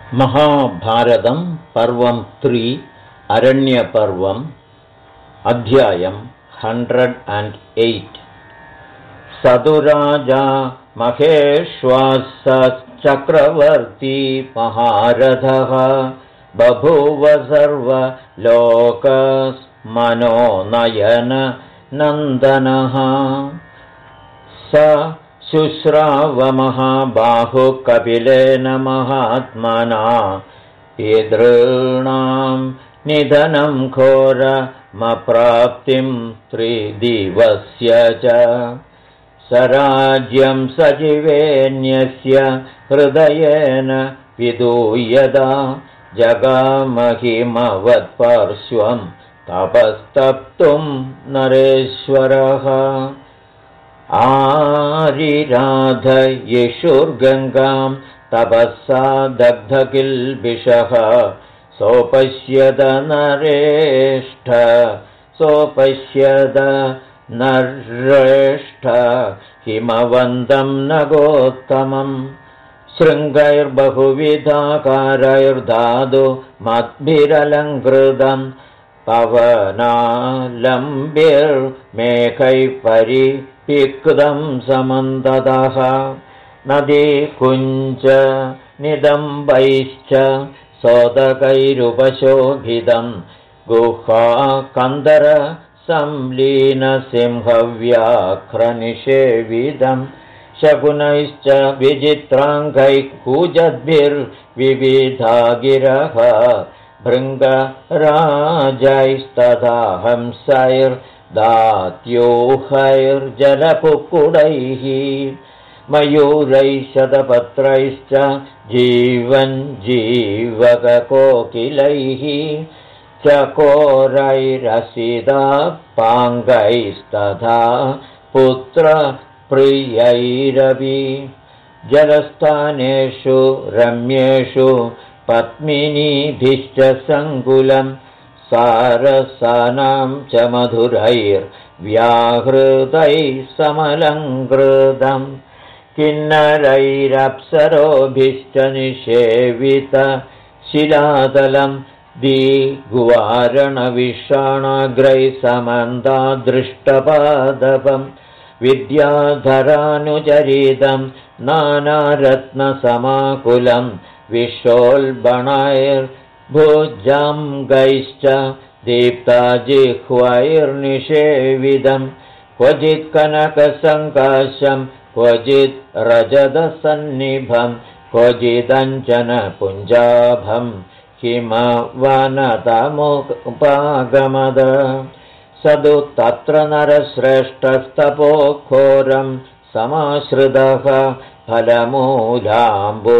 महाभारतं पर्वं 3 अरण्यपर्वम् अध्यायं 108 सदुराजा महेश्वासश्चक्रवर्ती महारथः बभूव सर्वलोकमनोनयन नन्दनः स शुश्रावमहाबाहुः कपिलेन महात्मना पितॄणां निधनं घोरमप्राप्तिं 3 दिवस्य च सराज्यं सजीवेन्यस्य हृदयेन विदूयदा जगामहिमवत्पार्श्वं तपस्तप्तुं नरेश्वरः आरिराधयिषुर्गङ्गां तपःसा दग्धकिल्बिषः सोपश्यद नरेष्ठ हिमवन्तं नगोत्तमं शृङ्गैर्बहुविधाकारैर्धातु मद्भिरलङ्कृतं पवनालम्बिर्मेघैः परिपिक्तं समन्ततः नदीकुञ्च निदम्बैश्च सोदकैरुपशोभितं गुहाकन्दर संलीनसिंहव्याघ्रनिषेवितं शकुनैश्च विचित्राङ्गैः कूजद्भिर्विविधा गिरः भृङ्गराजैस्तथा हंसैर्दात्यूहैर्जलकुक्कुटैः मयूरैः शतपत्रैश्च जीवककोकिलैः चकोरैरसितापाङ्गैस्तथा पुत्रप्रियैरपि जलस्थानेषु रम्येषु पद्मिनीभिश्च सङ्कुलं सारसानां च मधुरैर्व्याहृतैः समलङ्कृतं किन्नरैरप्सरोभिश्च निषेवितशिलातलं दिग्वारणविषाणाग्रैः समन्तादृष्टपादपं विद्याधरानुचरितं नानारत्नसमाकुलं विशोल्बणैर्भुजङ्गैश्च दीप्ताजिह्वैर्निषेवितं क्वचित् कनकसङ्काशं क्वचित् रजतसन्निभं क्वचिदञ्जनपुञ्जाभं हिमवनतमुपागमद सदु तत्र नरश्रेष्ठस्तपोघोरं समाश्रितः फलमूलाम्बु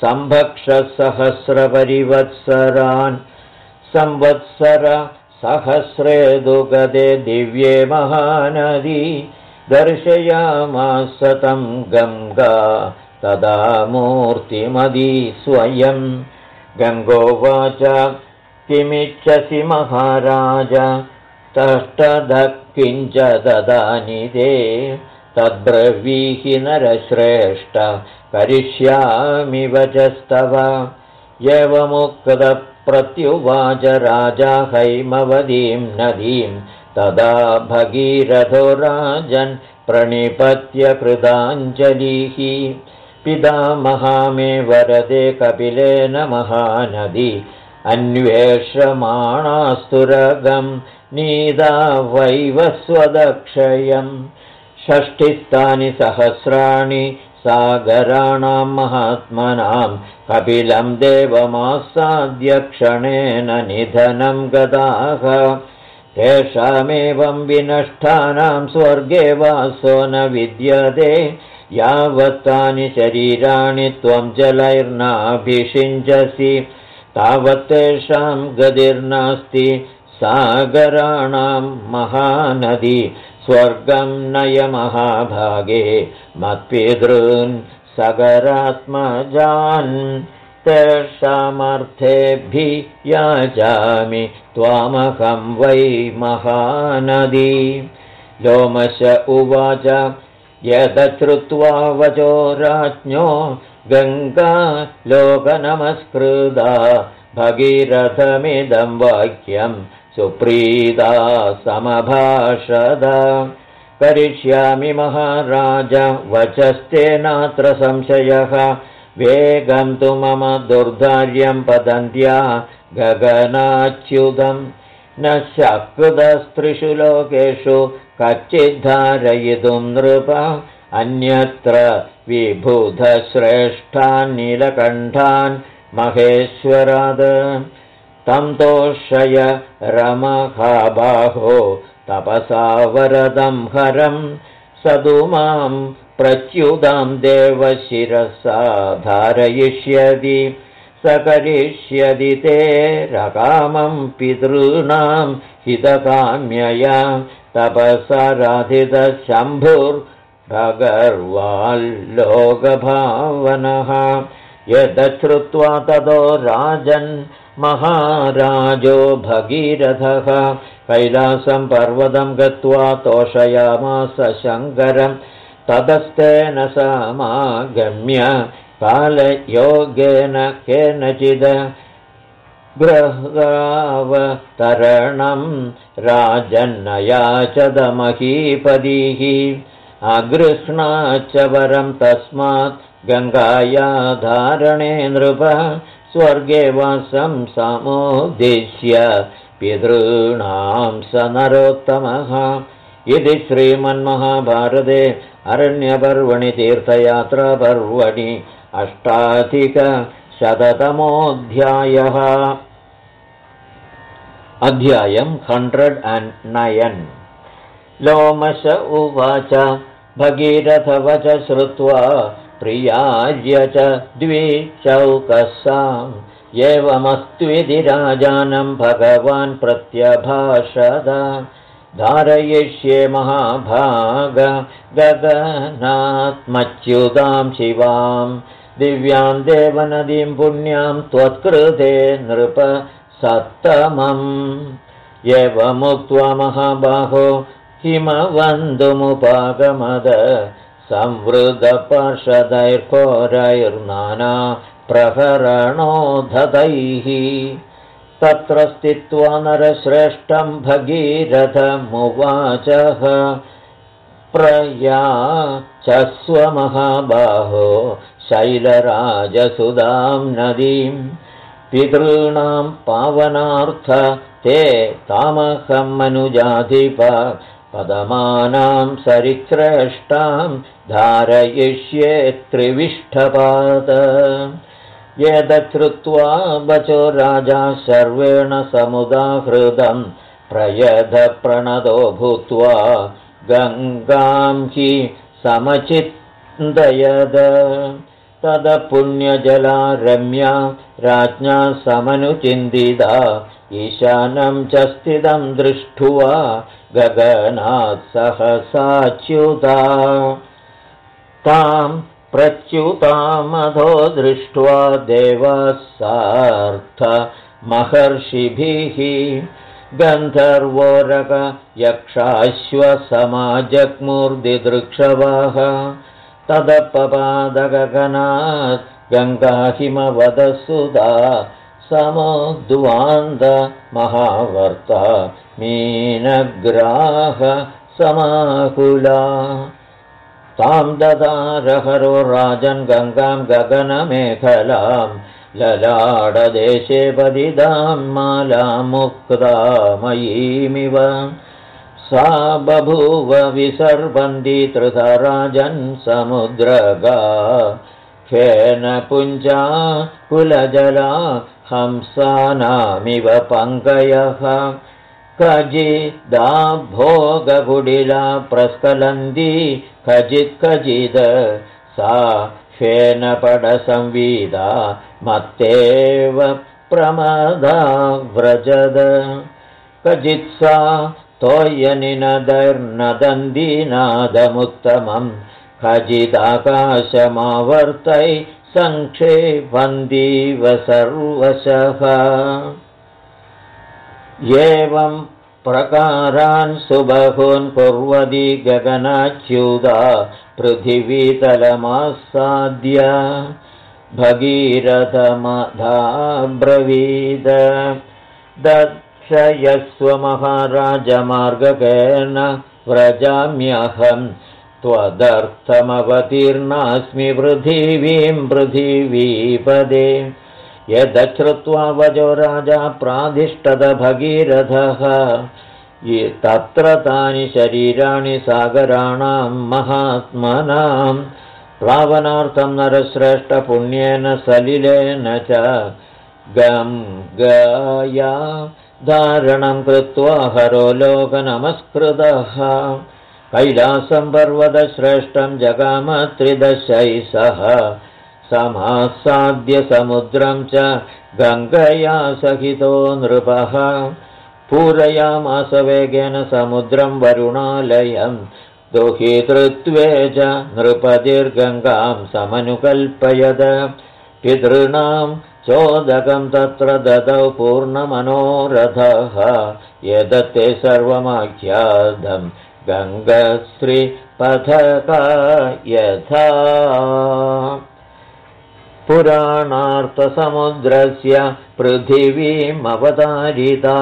संभक्षसहस्रपरिवत्सरान् संवत्सर सहस्रेदुगदे दिव्ये महानदी दर्शयामास तं गङ्गा तदा मूर्तिमदी स्वयं गङ्गोवाच किमिच्छसि महाराज तष्टधः किञ्च ददानि ते तद्ब्रवीहि नरश्रेष्ठ करिष्यामि वचस्तव एवमुक्तप्रत्युवाच राजा हैमवतीं नदीं तदा भगीरथो राजन् प्रणिपत्य कृताञ्जलिः पितामहा मे वरदे कपिलेन महानदी अन्वेषमाणास्तुरगं नीदा वैवस्वदक्षयं 60 सहस्राणि सागराणां महात्मनां कपिलं देवमासाद्य क्षणेन निधनं गताः तेषामेवं विनष्टानां स्वर्गे वासो न विद्यते यावत्तानि शरीराणि त्वं जलैर्नाभिषिञ्चसि तावत् तेषां गतिर्नास्ति सागराणां महानदी स्वर्गं नय महाभागे मत्पितॄन् सगरात्मजान् तेषामर्थेभिः याचामि त्वामहं वै महानदी लोमश उवाच यदश्रुत्वा वचो राज्ञो गङ्गा लोकनमस्कृता भगीरथमिदं वाक्यं सुप्रीता समभाषद करिष्यामि महाराज वचस्तेनात्र संशयः वेगं तु मम दुर्धार्यं पतन्त्या गगनाच्युतं न शक्तस्त्रिषु लोकेषु कच्चिद्धारयितुं नृप अन्यत्र विबुधश्रेष्ठान् नीलकण्ठान् महेश्वराद तं तोषय रमहाबाहो तपसा वरदं हरं सदुमां प्रच्युतां देवशिरसा धारयिष्यति स करिष्यति ते रकामं पितॄणां हितकाम्यया तपसाराधितः शम्भुर्भगर्वाल्लोकभावनः यदश्रुत्वा ततो राजन् महाराजो भगीरथः कैलासं पर्वतं गत्वा तोषयामास शङ्करं ततस्तेन समागम्य कालयोगेन केनचिद् गृहावतरणं राजन्नयाचदमहीपतिः अगृह्णाच्च वरं तस्मात् गङ्गाया धारणे नृप स्वर्गे वासं समुद्दिश्य पितॄणां स नरोत्तमः इति श्रीमन्महाभारते अरण्यपर्वणि तीर्थयात्रापर्वणि 8अधिकशततमोऽध्यायः। अध्यायं 109। लोमश उवाच भगीरथवच श्रुत्वा प्रियार्य च द्विचौकसाम् एवमस्त्विति राजानं भगवान् प्रत्यभाषद धारयिष्ये महाभाग गगनात्मच्युतां शिवां दिव्यां देवनदीं पुण्यां त्वत्कृते नृप सत्तमम् एवमुक्त्वा महाबाहो हिमवन्दुमुपागमद संवृतपार्षदैर्घोरैर्नाना प्रहरणोद्धतैः तत्र स्थित्वा नरश्रेष्ठं भगीरथमुवाचः प्रयाचस्व महाबाहो शैलराजसुधां नदीं पितॄणां पावनार्थ ते तामहं मनुजाधिप पदमानां सरिश्रेष्ठां धारयिष्ये त्रिविष्ठपाद एतच्छ्रुत्वा वचो राजा सर्वेण समुदाहृतं प्रयधप्रणदो भूत्वा गङ्गां हि समचिन्तयद तद पुण्यजला रम्या राज्ञा समनुचिन्तिता ईशानं च स्थितं दृष्ट्वा गगनात् सहसाच्युता तां प्रच्युतामधो दृष्ट्वा देवाः सार्थ महर्षिभिः गन्धर्वोरक यक्षाश्वसमाजग्मूर्दिदृक्षवाः तदपपादगगनात् गङ्गाहिमवदसुधा समुद्वान्द महावर्ता मीनग्राह समाकुला तां ददारहरो राजन् गङ्गां गगनमेखलां ललाडदेशे पतितां मालामुक्तामयीमिव सा बभूव विसर्वन्ती त्रिधा राजन् समुद्रगा फेनपुञ्जा कुलजला हंसानामिव पङ्कयः कजिदाभोगकुटिला प्रस्खलन्ती खचित् सा फेनपडसंवीदा मत्तेव प्रमदा व्रजद कचित्सा तोयनिनदैर्नदन्तीनादमुत्तमं खचिदाकाशमावर्तै संक्षेपन्तीव सर्वशः एवं प्रकारान् सुबहून् कुर्वती गगनाच्युता पृथिवीतलमासाद्य भगीरथमधाब्रवीद दक्षयस्व महाराजमार्गकेन व्रजाम्यहं त्वदर्थमवतीर्णास्मि पृथिवीं पृथिवीपदे यदश्रुत्वा वजो राजा प्राधिष्ठद भगीरथः तत्र तानि शरीराणि सागराणां महात्मनां प्लावनार्थं नरश्रेष्ठपुण्येन सलिलेन च गङ्गाया धारणं कृत्वा हरो लोकनमस्कृतः कैलासं पर्वतश्रेष्ठं जगाम त्रिदशैः सह समासाद्य समुद्रं च गङ्गया सहितो नृपः पूरयामास वेगेन समुद्रं वरुणालयं दुहितृत्वे च नृपतिर्गङ्गां समनुकल्पयद पितॄणां चोदकं तत्र ददौ पूर्णमनोरथः यदत्ते सर्वमाख्यातं गङ्गश्रीपथका यथा पुराणार्थसमुद्रस्य पृथिवीमवतारिता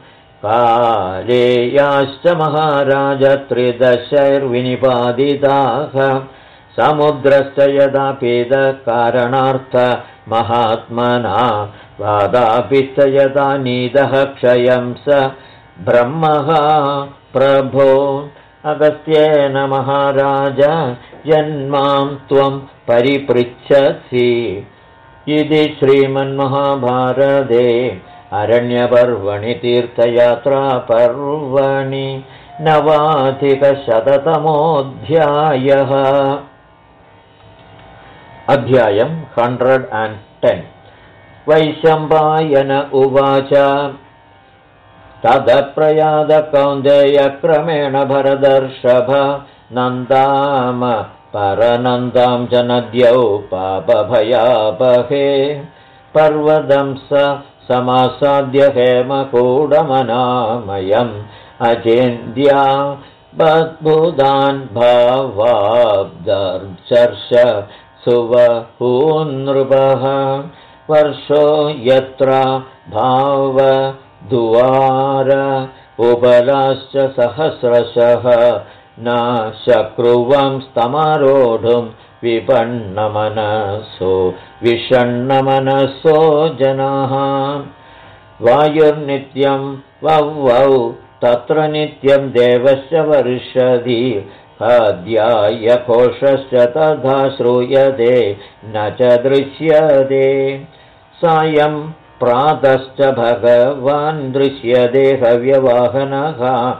कालेयाश्च महाराज त्रिदशैर्विनिपादिताः समुद्रश्च यदा पीतकारणार्थ महात्मना वादापिश्च यदा नीदः क्षयं स ब्रह्मः प्रभो अगस्त्येन महाराज जन्मां त्वं परिपृच्छसि इति श्रीमन्महाभारते अरण्यपर्वणि तीर्थयात्रापर्वणि 9अधिकशततमोऽध्यायः अध्यायं 110 वैशम्पायन उवाच तदप्रयाद कौन्तेयक्रमेण भरदर्षभ नन्दाम परनन्दां च नद्यौ पापभयापहे पर्वतं स समासाद्य हेमकूडमनामयम् अचिन्त्या बद्बुधान् भावाब्दर्चर्ष सुवहून्नृपः वर्षो यत्र भावदुवार उपलाश्च सहस्रशः न शक्रुवं स्तमारोढुं विपन्नमनसो विषण्णमनसो जनाः वायुर्नित्यं वह्वौ तत्र नित्यं देवश्च वर्षति खाद्याय घोषश्च तथा श्रूयते न च दृश्यते सायं प्रातश्च भगवान् दृश्यते हव्यवाहनः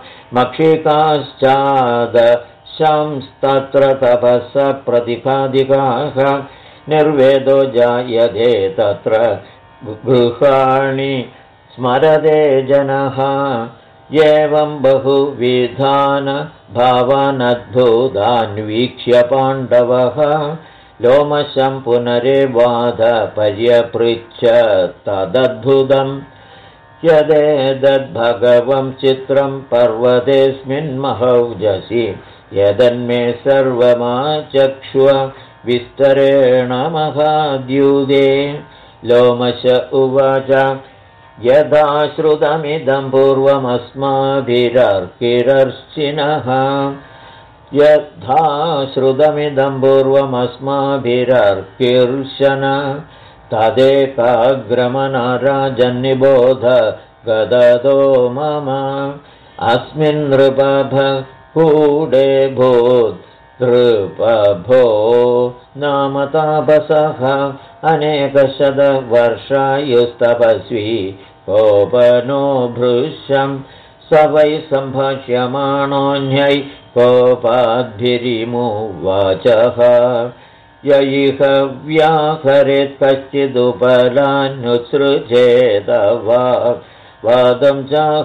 मक्षिकाश्चादशंस्तत्र तपस प्रतिपादिकाः निर्वेदो जायते तत्र गृहाणि स्मरते जनः एवं बहुविधान् भावानद्भुतान् वीक्ष्य पाण्डवः लोमशं पुनरेवाध पर्यपृच्छ तदद्भुतं यदेतद्भगवं चित्रं पर्वतेऽस्मिन्महौजसि यदन्मे सर्वमाचक्ष्व विस्तरेण महाद्युदे लोमश उवाच यदा श्रुतमिदं पूर्वमस्माभिरर्किरर्चिनः यथा श्रुतमिदं पूर्वमस्माभिरर्किर्शन तदेकाग्रमनाराजन्निबोध गदतो मम अस्मिन् नृपभूडे भूत् नृपभो नाम तापसः अनेकशतवर्षायुस्तपस्वी कोपनो भृशं स वै सम्भाष्यमाणोऽन्यै कोपाद्भिरिमुवाचः य इह व्याहरेत् कश्चिदुपलान्नुत्सृजेत वादं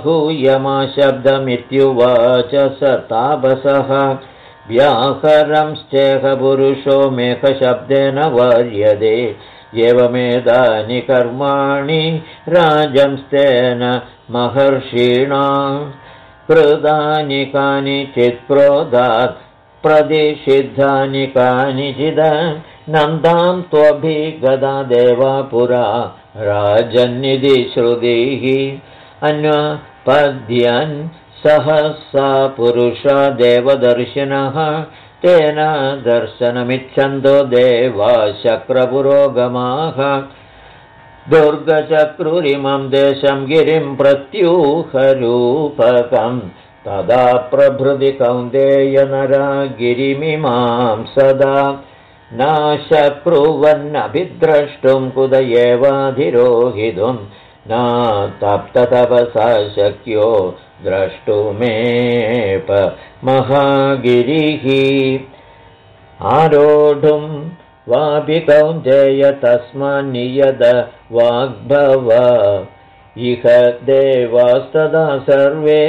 चाहूयमाशब्दमित्युवाच स तापसः व्याकरंश्चेह पुरुषो मेघशब्देन वर्यते एवमेतानि कर्माणि राजंस्तेन महर्षिणा कृतानि कानिचित् क्रोधात् प्रतिषिद्धानि कानिचित् नन्दां त्वभिगदा देवा पुरा राजन्निधि श्रुतिः अन्वपद्यन् सहसा पुरुषा देवदर्शिनः तेन दर्शनमिच्छन्तो देवा शक्रपुरोगमाः दुर्गचक्रुरिमं देशं गिरिं प्रत्यूहरूपकं तदा प्रभृति कौन्तेय नरा गिरिमिमां सदा नाशक्रुवन्नभिद्रष्टुं कुत एवाधिरोहितुं न तप्ततपसा शक्यो द्रष्टुमेप महागिरिः आरोढुं वापि कौन्तेय तस्मान्नियत वाग्भव इह देवास्तदा सर्वे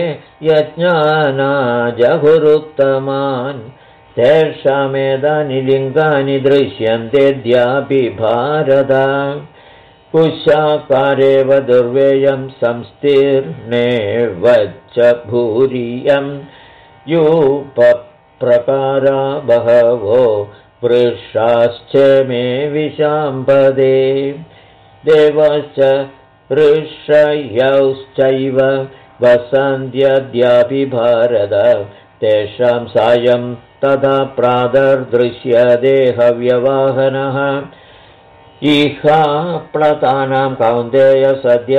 यज्ञानाजहुरुत्तमान् तेषामेतानि लिङ्गानि दृश्यन्तेऽद्यापि भारत कुशाकारेव दुर्वेयं संस्तीर्णेव च भूरियं यूपप्रकारा बहवो वृषाश्चमे विशाम्पदे देवाश्च ऋषयश्चैव वसन्त्यद्यापि भारत तेषां सायं तथा प्रातर्दृश्यते हव्यवाहनः इहाप्लतानां कौन्तेय सद्य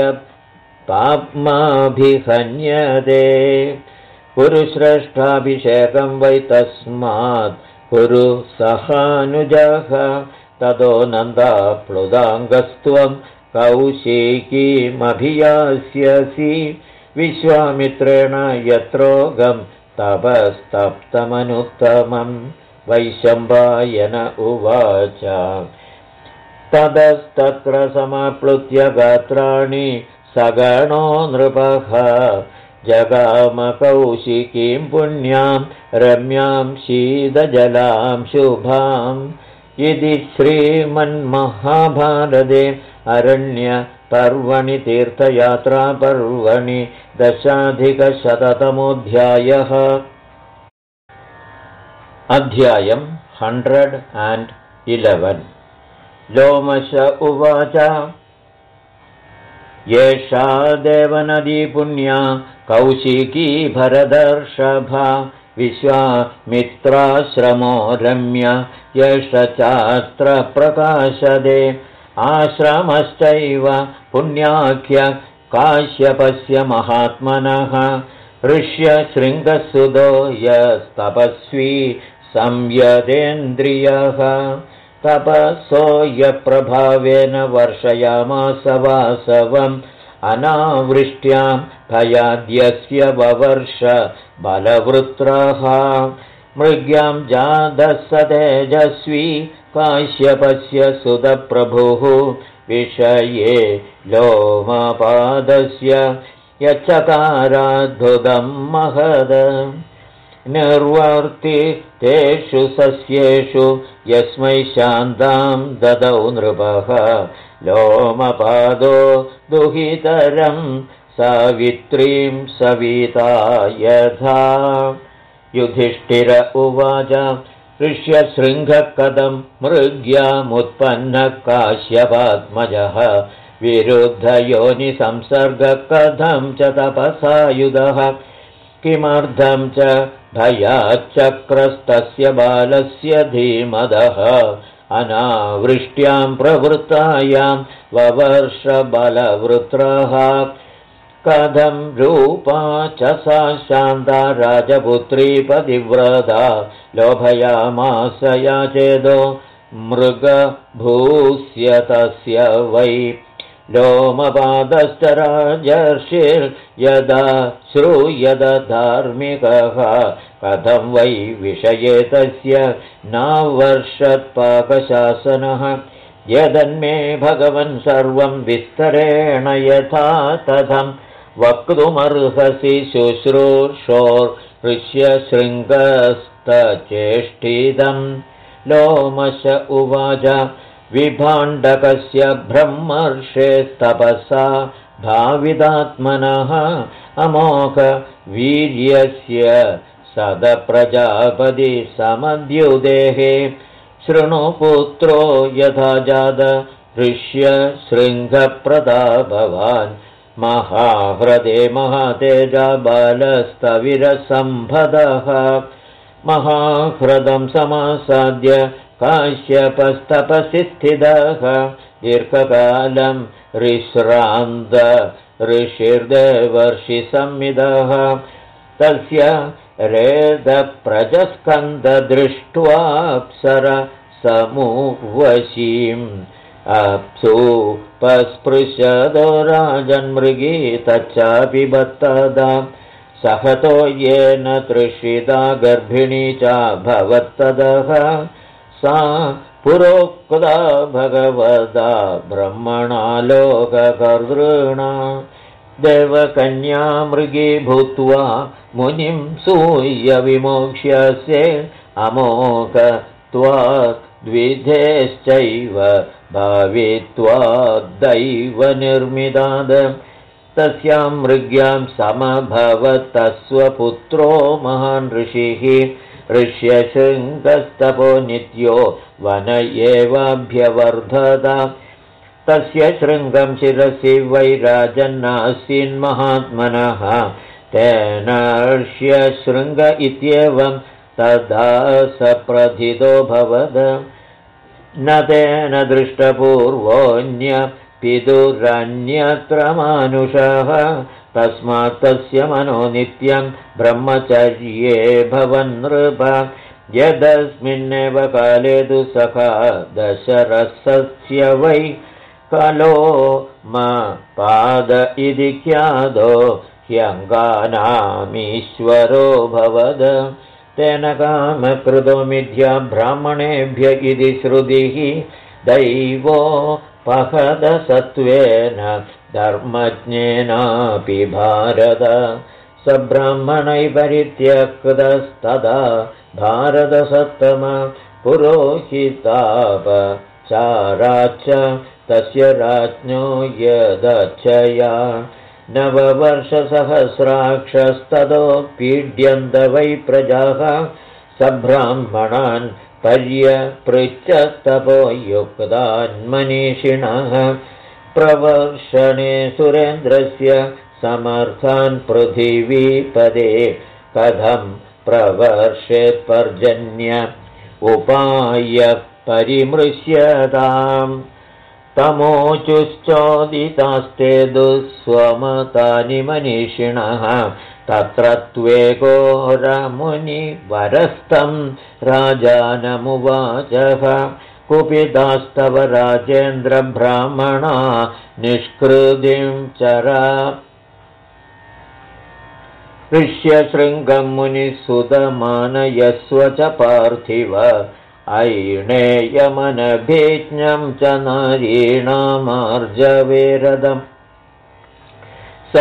पाप्माभिहन्यते कुरुश्रेष्ठाभिषेकं वै तस्मात् कुरु सहानुजः ततो नन्दाप्लुताङ्गस्त्वं कौशिकीमभियास्यसि विश्वामित्रेण यत्रोगं तपस्तप्तमनुत्तमं वैशम्पायन उवाच ततस्तत्र समाप्लुत्य गात्राणि सगणो नृपः जगामकौशिकीं पुण्यां रम्यां शीतजलां शुभाम् इति श्रीमन्महाभारते अरण्यपर्वणि तीर्थयात्रापर्वणि 10,100तमोऽध्यायः। अध्यायं 111। लोमश उवाच येषा देवनदी पुण्या कौशिकी भरदर्षभा विश्वामित्राश्रमो रम्य येष चास्त्र प्रकाशदे आश्रमश्चैव पुण्याख्य काश्यपस्य महात्मनः ऋष्यशृङ्गसुतो यस्तपस्वी संयतेन्द्रियः तपसो यप्रभावेन वर्षयामास वासवम् अनावृष्ट्यां भयाद्यस्य ववर्ष बलवृत्रः मृग्यां जातः स तेजस्वी काश्यपस्य सुतप्रभुः विषये लोमपादस्य यच्चकाराद्भुतं महद निर्वर्ति तेषु सस्येषु यस्मै शान्तां ददौ नृपः लोमपादो दुहितरं सावित्रीं सविता यथा युधिष्ठिर उवाच ऋष्यशृङ्गः कथं मृग्यामुत्पन्नः काश्यपात्मजः विरुद्धयोनिसंसर्गः कथं च तपसायुधः किमर्थं च भयाच्चक्रस्तस्य बालस्य धीमदः अनावृष्ट्यां प्रवृत्तायां ववर्षबलवृत्रः कथं रूपा च सा शान्ता राजपुत्री पतिव्रता लोभयामास याचेदो मृगभूस्य तस्य वै लोमपादश्च राजर्षिर्यदा श्रूयद धार्मिकः कथं वै विषये तस्य नावर्षत्पाकशासनः यदन्मे भगवन् सर्वं विस्तरेण यथा तथं वक्तुमर्हसि शुश्रूषोर्ऋष्यशृङ्गस्तचेष्टिदम् लोमश उवाच विभाण्डकस्य ब्रह्मर्षेस्तपसा भाविदात्मनः अमोघ वीर्यस्य सदप्रजापति समद्युदेः शृणुपुत्रो यथा जात ऋष्यशृङ्गप्रतापवान् महाह्रदे महातेजा बालस्तविरसम्भदः महाह्रदं समासाद्य काश्यपस्तपसि स्थितः दीर्घकालं ऋश्रान्त ऋषिर्देवर्षिसंविदः तस्य रेदप्रजस्कन्धदृष्ट्वाप्सरसमुवशीम् अप्सूपस्पृशदो राजन्मृगी तच्चापि बत्तदा सहतो येन तृषिता गर्भिणी चाभवत्तदः सा पुरोक्ता भगवता ब्रह्मणा लोककर्तृणा देवकन्या मृगी भूत्वा मुनिं सूय विमोक्ष्यसे अमोघत्वात् द्विधेश्चैव भावित्वाद्दैवनिर्मिताद तस्यां मृग्यां समभवत्तस्वपुत्रो महान् ऋषिः ऋष्यशृङ्गस्तपो नित्यो वन एवाभ्यवर्धत तस्य शृङ्गं शिरसि वैराजन्नासीन्महात्मनः तेन ऋष्यशृङ्ग इत्येवं तदा स प्रथितो भवद न तेन दृष्टपूर्वोऽन्य पितुरन्यत्र मानुषः तस्मात् तस्य मनो नित्यं ब्रह्मचर्ये भवन्नृप यदस्मिन्नेव काले तु सखा दशरथस्य वै कलो पाद इति ख्यातो ह्यङ्गानामीश्वरो भवद तेन कामकृतो मिथ्या ब्राह्मणेभ्य इति श्रुतिः दैवो पहदसत्त्वेन धर्मज्ञेनापि भारत स ब्राह्मणै परित्यक्तस्तदा भारतसत्तम पुरोहितापचाराच्च तस्य राज्ञो यदच्छया नववर्षसहस्राक्षस्ततो पीड्यन्त वै प्रजाः सब्राह्मणान् पर्यपृच्छस्तपो युक्तान् मनीषिणः प्रवर्षणे सुरेन्द्रस्य समर्थान् पृथिवीपदे कथं प्रवर्षेत्पर्जन्य उपाय परिमृश्यताम् तमोचुश्चोदितास्ते दुःस्वमतानि मनीषिणः तत्र त्वेकोरमुनिवरस्तं राजानमुवाचः कुपितास्तव राजेन्द्र ब्राह्मणा निष्कृतिं चरा ऋष्यशृङ्गं मुनिसुतमानयस्व च पार्थिव ऐणेयमनभिज्ञं च नारीणामार्जवेरदम् स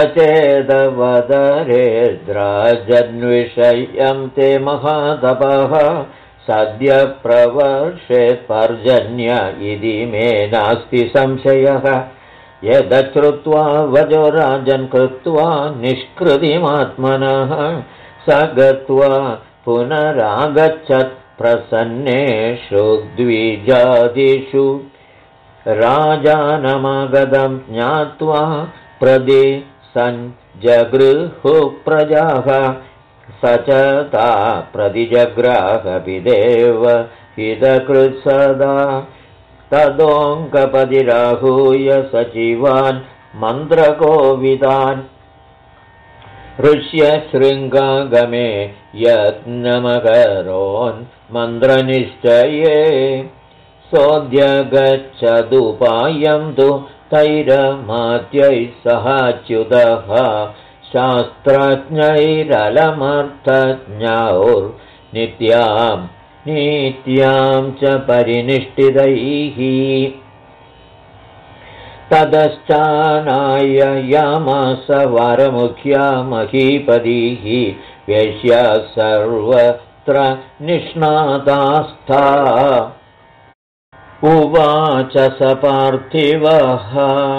चेदवदरेद्राजन्विषयं ते महातपः सद्य प्रवर्षेत्पर्जन्य इति मे नास्ति संशयः यदश्रुत्वा वजो राजन् कृत्वा निष्कृतिमात्मनः स गत्वा पुनरागच्छत् प्रसन्नेषु द्विजातिषु राजानमागतं ज्ञात्वा प्रदि सञ्जगृहुः प्रजाः स च ता प्रतिजग्राहपिदेव हितकृत्सदा तदोऽङ्कपतिराहूय सचिवान् मन्त्रकोविदान् ऋष्यशृङ्गागमे यत्नमकरोन् मन्त्रनिश्चये सोऽद्यगच्छदुपायं तु तैरमात्यैः सहाच्युतः शास्त्रज्ञैरलमर्थज्ञौर्नित्यां च परिनिष्ठितैः ततश्चानाय यामास वारमुख्या महीपतिः वेश्या सर्वत्र निष्णातास्था उवाच स पार्थिवः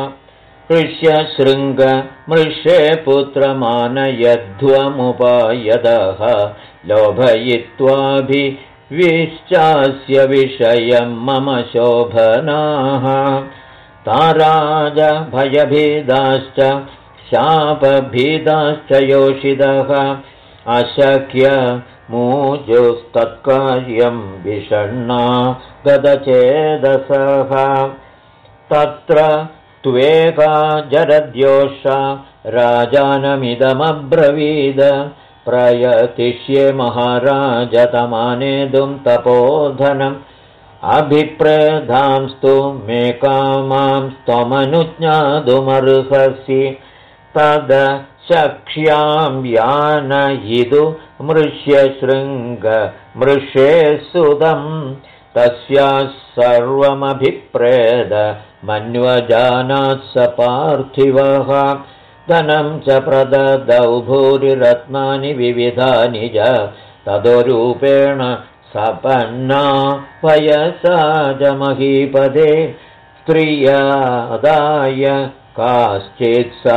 ऋष्यशृङ्गमृषे पुत्रमानयध्वमुपायतः लोभयित्वाभिजातस्य विश्चास्य विषयं मम शोभनाः ताराज भयभेदाश्च शापभेदाश्च योषितः अशक्य मूजुस्तत्कार्यं विषण्णा गदचेदसः तत्र त्वेका जरद्योषा राजानमिदमब्रवीद प्रयतिष्ये महाराज तमानेतुं तपोधनम् अभिप्रेधांस्तु मे कामां त्वमनुज्ञातुमर्हसि तद शक्ष्यां यानयितु मृष्यशृङ्ग मृषे सुदं तस्याः सर्वमभिप्रेद मन्वजानात् स पार्थिवः धनं च प्रददौ भूरिरत्नानि विविधानि च ततो रूपेण सपन्ना वयसा च महीपदे स्त्रियादाय काश्चित् सा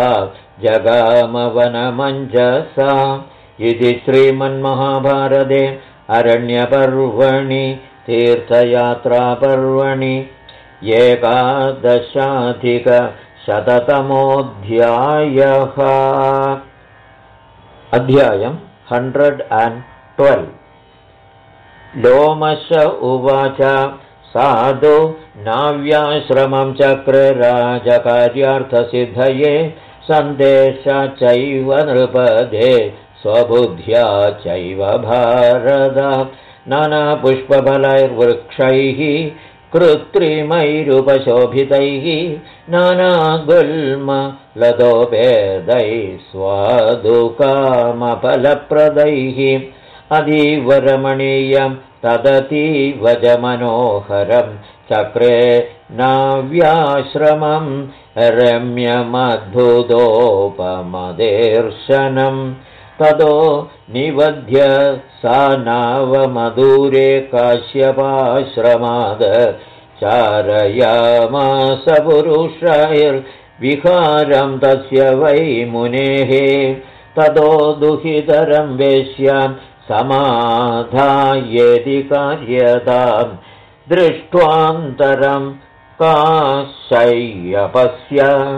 जगामवनमञ्जसा इति श्रीमन्महाभारते अरण्यपर्वणि तीर्थयात्रापर्वणि 11अधिकशततमोऽध्यायः। अध्यायं 112। लोमश उवाच साधु नाव्याश्रमं चक्रे राजकार्यार्थसिद्धये सन्देशा चैव नृपदे स्वबुद्ध्या चैव भारत नानापुष्पफलैर्वृक्षैः कृत्रिमैरुपशोभितैः नानागुल्मलतोपेदैः स्वादुकामफलप्रदैः अतीवरमणीयं तदतीव च मनोहरं चक्रे नाव्याश्रमं रम्यमद्भुतोपमदेर्शनं ततो निवध्य सा नावमधुरे काश्यपाश्रमाद चारयामास पुरुषैर्विहारं तस्य वै मुनेः ततो दुहितरं वेश्यां समाधायेति कार्यतां दृष्ट्वान्तरं काशय्यपस्य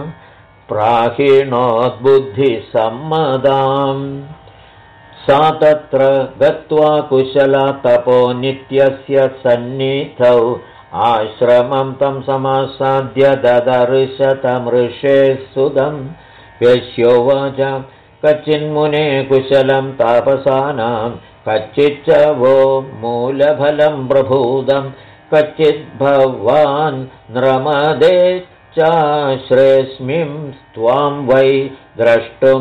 प्राहिणोद्बुद्धिसम्मदाम् सा तत्र गत्वा कुशला तपो नित्यस्य सन्निधौ आश्रमं तं समासाद्य ददर्श तमृषे सुदं वेश्योवाच कच्चिन्मुने कुशलं तापसानां कच्चिच्च वो मूलफलं प्रभूतं कच्चित् भवान् नृमदे चाश्रेस्मिं त्वां वै द्रष्टुं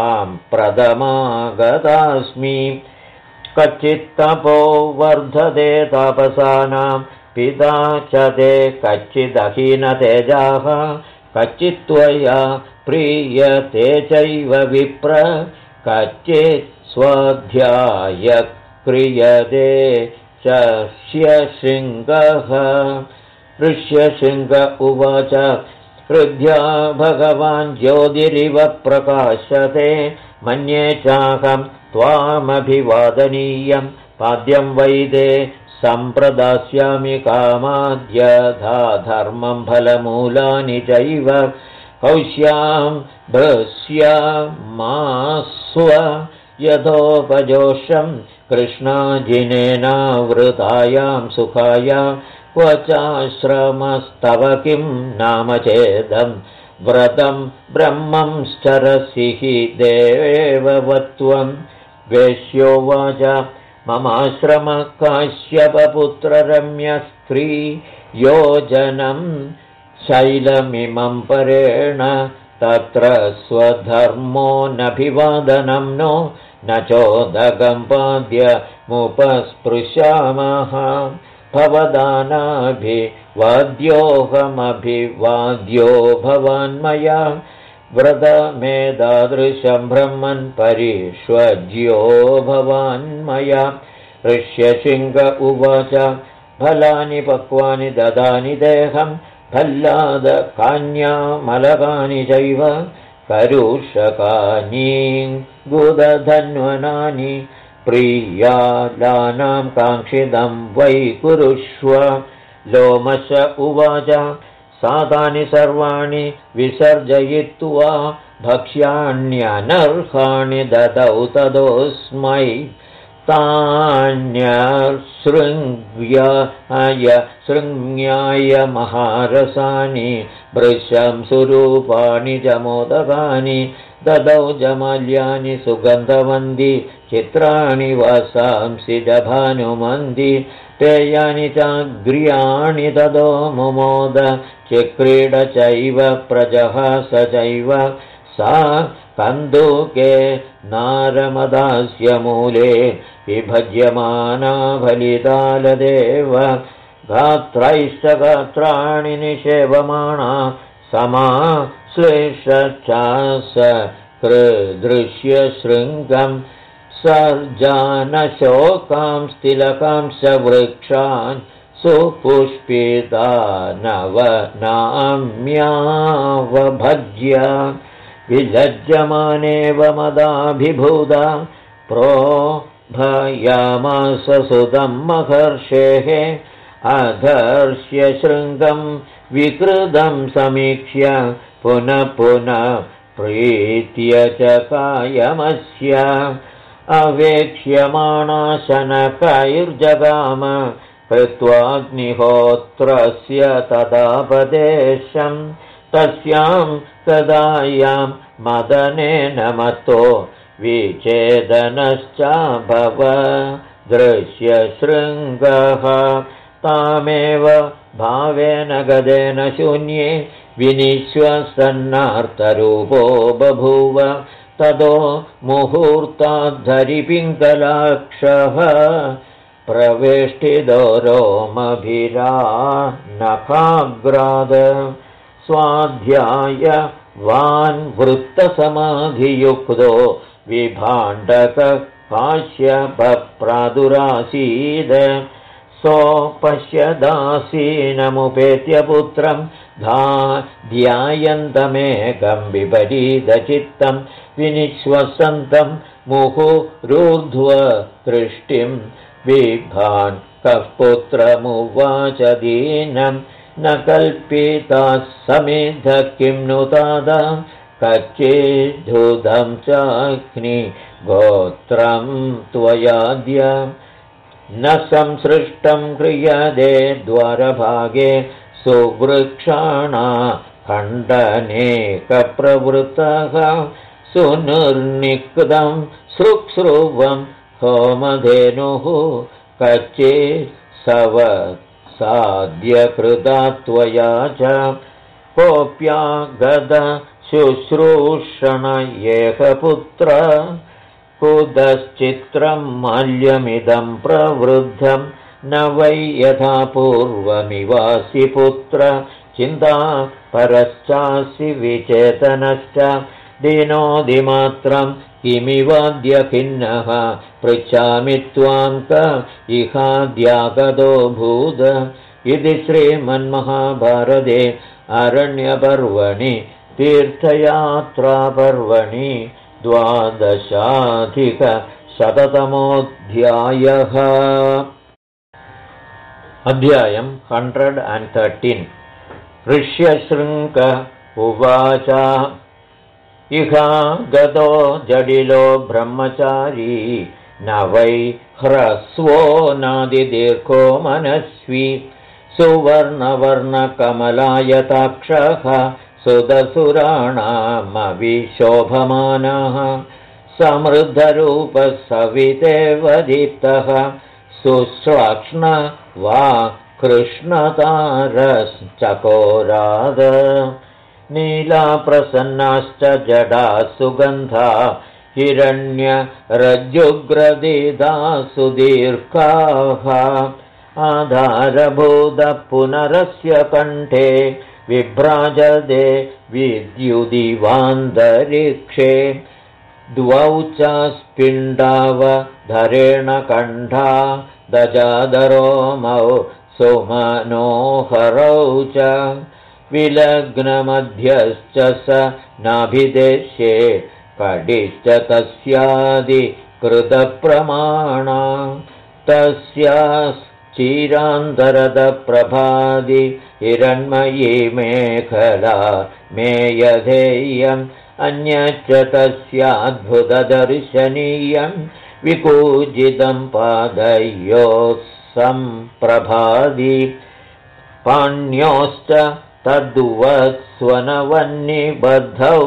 साम्प्रदमागतास्मि कच्चित्तपो वर्धते तापसानां पिता च ते कच्चिदहीनतेजाः कच्चित्त्वया प्रीयते चैव विप्र कच्चित् स्वाध्याय क्रियते च ऋष्यशृङ्गः ऋष्यशृङ्ग उवाच हृद्या भगवान् ज्योतिरिव प्रकाशते मन्ये चाहं त्वामभिवादनीयं पाद्यं वैदे सम्प्रदास्यामि कामाद्यधा धर्मं फलमूलानि चैव कौश्यां भृश्यामास्व यथोपजोषं कृष्णाजिनेनावृतायां सुखाया क्व चाश्रमस्तव किं नाम चेदं व्रतं ब्रह्मंश्चरसि हि देववत्वं वेश्योवाच ममाश्रमः काश्यपपुत्ररम्यस्त्री योजनं शैलमिमं परेण तत्र स्वधर्मो नभिवादनं नो न चोदकं पाद्यमुपस्पृशामः भवदानाभिवाद्योऽहमभिवाद्यो भवान्मया व्रतमेतादृशं ब्रह्मन् परिष्वज्यो भवान्मया ऋष्यशृङ्ग उवाच फलानि पक्वानि ददानि देहं फल्लादकान्यामलकानि चैव करुषकानि गुदधन्वनानि प्रियालानां काङ्क्षितं वै कुरुष्व। लोमश उवाच सातानि सर्वाणि विसर्जयित्वा भक्ष्याण्यनर्हाणि ददौ तदोऽस्मै। तान्यशृङ्ग्याय महारसानि भृशं सुरूपाणि च मोदकानि ददौ जमाल्यानि सुगन्धवन्ति चित्राणि वासांसि च भानुमन्ति पेयानि चाग्र्याणि तदो मुमोद चिक्रीड चैव प्रजहास चैव सा कन्दुके नारमदास्य मूले विभज्यमाना फलितालदेव गात्रैश्च गात्राणि निषेवमाणा समाश्लेषचास कृदृश्यशृङ्गं सर्जानशोकां तिलकांश्च वृक्षान् सुपुष्पितानवनाम्यावभज्य विलज्जमानेव मदाभिभूता प्रोभयामास सुतं महर्षेः अधर्ष्य शृङ्गं विकृतं समीक्ष्य पुनः पुनः प्रीत्य च कायमस्य अवेक्ष्यमाणा शनकैर्जगाम कृत्वाग्निहोत्रस्य तदापदेशं तस्यां तदायां मदनेन मतो विच्छेदनश्चाभव दृश्यशृङ्गः तामेव भावेन गदेन शून्ये विनिश्वसन्नार्तरूपो बभूव ततो मुहूर्ताद्धरिपिङ्गलाक्षः प्रवेष्टितो रोमभिरानखाग्राद स्वाध्यायवान् वृत्तसमाधियुक्तो विभाण्डककाश्यपप्रादुरासीद सोपश्यदासीनमुपेत्य पुत्रं ध्यायन्तमेकं विपरीतचित्तं विनिश्वसन्तं मुहुरूर्ध्वदृष्टिं बिभान् कः पुत्रमुवाच दीनं न कल्पिताः समेध किं नु तादा कच्चिद्धुदं चाग्नि गोत्रं त्वयाद्य न संसृष्टं क्रियते द्वारभागे सुवृक्षाणा खण्डनेकप्रवृतः सुनिर्निक्तं सृक्स्रुवं होमधेनुः कच्चित् सवसाद्यकृता त्वया च कोऽप्यागद शुश्रूषण एकपुत्र कुतश्चित्रं माल्यमिदं प्रवृद्धं न वै यथा पूर्वमिवासि पुत्र चिन्ता परश्चासि विचेतनश्च दीनोदिमात्रं किमिवाद्य खिन्नः पृच्छामि त्वां क इहाद्यागतो भूद इति श्रीमन्महाभारते अरण्यपर्वणि तीर्थयात्रापर्वणि 12अधिकशततमोऽध्यायः। अध्यायं 113। ऋष्यशृङ्ग उवाच इहा गतो जडिलो ब्रह्मचारी न वै ह्रस्वो नादिदीर्घो मनस्वी सुवर्णवर्णकमलायताक्षः सुदसुराणामविशोभमानः समृद्धरूपः सवितेव दीप्तः सुश्लाक्ष्ण वा कृष्णतारश्चकोराद नीलाप्रसन्नाश्च जडा सुगन्धा हिरण्यरज्जुग्रदिदा सुदीर्घाः आधारभूतपुनरस्य कण्ठे विभ्राजते विद्युदिवान्तरिक्षे द्वौ च स्पिण्डावधरेण कण्ठा दजादरोमौ सुमनोहरौ च विलग्नमध्यश्च स नाभिदेश्ये कडिश्च तस्यादि कृतप्रमाणा तस्याश्चिरान्तरदप्रभादि हिरण्मयी मेखला मेयधेयम् अन्यच्च तस्याद्भुतदर्शनीयं विकूजितं पादयोः सम्प्रभादि पाण्योश्च तद्वत्स्वनवन्निबद्धौ